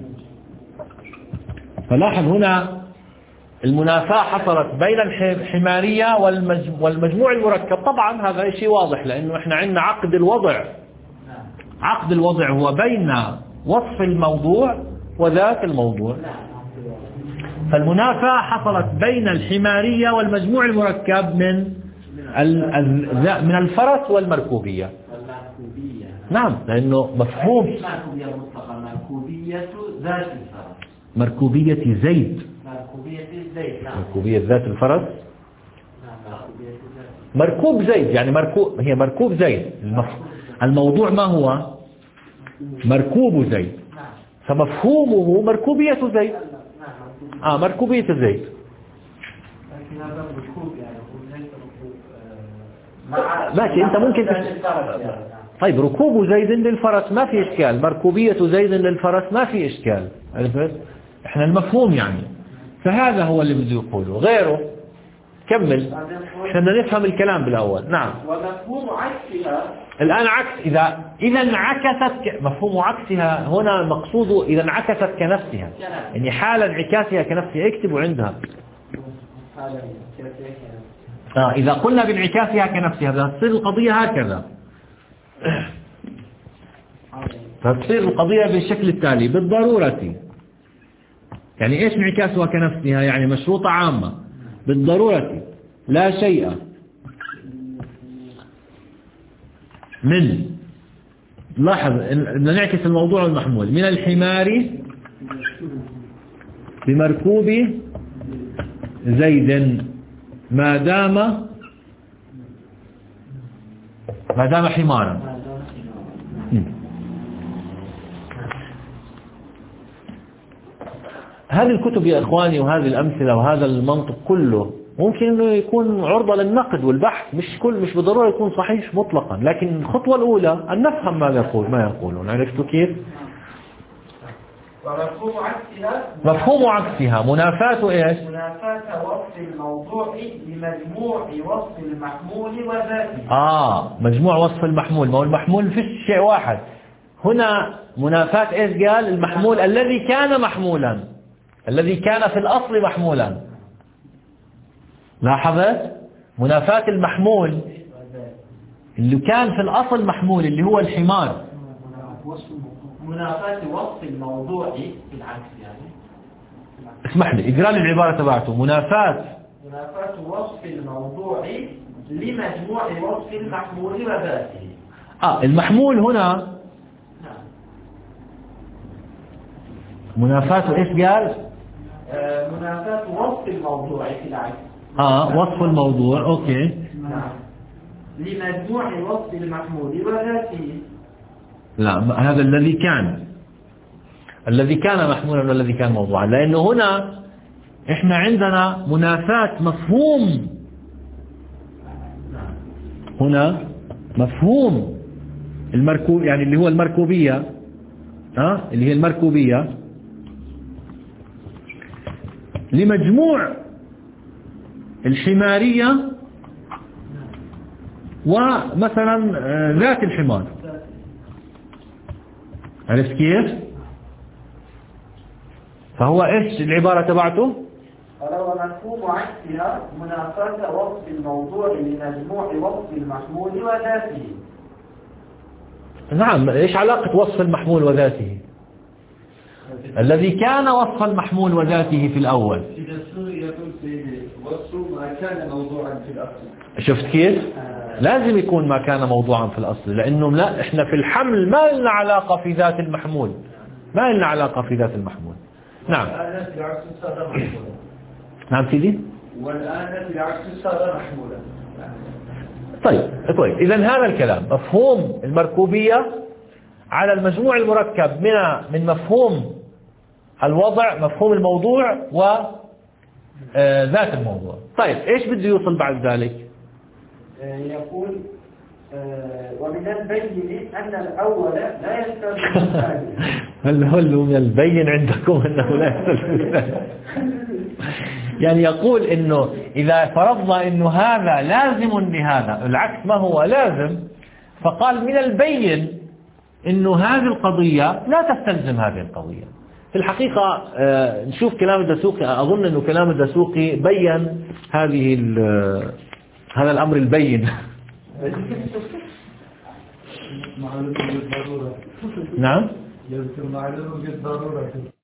فلاحظ هنا المنافاة حصلت بين الحمارية والمجموع المركب. طبعا هذا شيء واضح لأنه احنا عندنا عقد الوضع. عقد الوضع هو بين وصف الموضوع وذات الموضوع. فالمنافاة حصلت بين الحمارية والمجموع المركب من من الفرس والمركوبية. نعم لأنه مفهوم مركوبية ذات الفرس. مركوبية زيد. مركوبية ذات الفرس. مركوب زيد يعني مركوب هي مركوب زيد. الموضوع ما هو؟ مركوب زيد. فمفهومه مركوبية زيد. آه مركوبية زيد. ماشي أنت ممكن تس... طيب ركوب زيد للفرس ما في إشكال. مركوبية زيد للفرس ما في إشكال. عرفت؟ إحنا المفهوم يعني فهذا هو اللي بده يقوله. غيره كمل عشان نفهم الكلام بالأول. نعم. ومفهوم عكسها الآن عكس، إذا إذا انعكست ك... مفهوم عكسها هنا مقصوده إذا انعكست كنفسها، يعني حال انعكاسها كنفسها. اكتبوا عندها. آه إذا قلنا بانعكاسها كنفسها فتصير القضية هكذا. فتصير القضية بالشكل التالي: بالضرورة، يعني إيش انعكاسها كنفسها؟ يعني مشروطة عامة. بالضرورة لا شيء من، لاحظ بدنا نعكس الموضوع المحمول، من الحمار بمركوب زيد ما دام ما دام حمارا. هذه الكتب يا إخواني وهذه الأمثلة وهذا المنطق كله ممكن أنه يكون عرضة للنقد والبحث، مش كل مش بالضرورة يكون صحيح مطلقا، لكن الخطوة الأولى أن نفهم ماذا يقول ما يقولون. عرفتوا كيف؟ ومفهوم عكسها مفهوم عكسها منافاة إيش؟ منافاة وصف الموضوع لمجموع وصف المحمول وذاته. آه مجموع وصف المحمول، ما هو المحمول فيش شيء واحد. هنا منافاة إيش قال؟ المحمول الذي كان محمولا، الذي كان في الأصل محمولا. لاحظت؟ منافاة المحمول اللي كان في الأصل محمول اللي هو الحمار. منافاة وصف الموضوع في العكس يعني. اسمح لي اقرأ لي العبارة تبعته. منافاة منافاة وصف الموضوع لمجموع وصف المحمول وذاته. آه المحمول هنا منافاة ايش قال؟ آه منافاة وصف الموضوع في العكس. اه وصف الموضوع اوكي. نعم. لمجموع وصف المحمول وذاته. لا هذا الذي كان الذي كان محمولا والذي كان موضوعا، لأنه هنا احنا عندنا منافاة مفهوم، هنا مفهوم المركوب يعني اللي هو المركوبية، ها آه اللي هي المركوبية لمجموع الحمارية ومثلا ذات الحمار. عرفت كيف؟ فهو ايش العبارة تبعته؟ فلو مفهوم عكسها منافاة وصف الموضوع لمجموع وصف المحمول وذاته. نعم. ايش علاقة وصف المحمول وذاته؟ الذي كان وصف المحمول وذاته في الأول. إذا سوري يقول سيدي وصف ما كان موضوعا في الأصل. شفت كيف؟ لازم يكون ما كان موضوعا في الأصل، لأنه لا احنا في الحمل ما لنا علاقة في ذات المحمول، ما لنا علاقة في ذات المحمول. نعم. والآن في العكس صار محمولا. نعم سيدي. والآن في العكس صار محمولا. طيب كويس. إذا هذا الكلام مفهوم المركوبية على المجموع المركب من من مفهوم الوضع، مفهوم الموضوع وذات الموضوع. طيب ايش بده يوصل بعد ذلك؟ يقول ومن البين أن الأول لا يستلزم الثاني. هل هو من البين عندكم أنه لا يستلزم الثاني؟ يعني يقول إنه إذا فرضنا إنه هذا لازم لهذا، العكس ما هو لازم، فقال من البين إنه هذه القضية لا تستلزم هذه القضية. في الحقيقة نشوف كلام الدسوقي، أظن إنه كلام الدسوقي بين هذه هذا الأمر البين. معلومة بالضرورة. نعم. يذكر معلومة بالضرورة.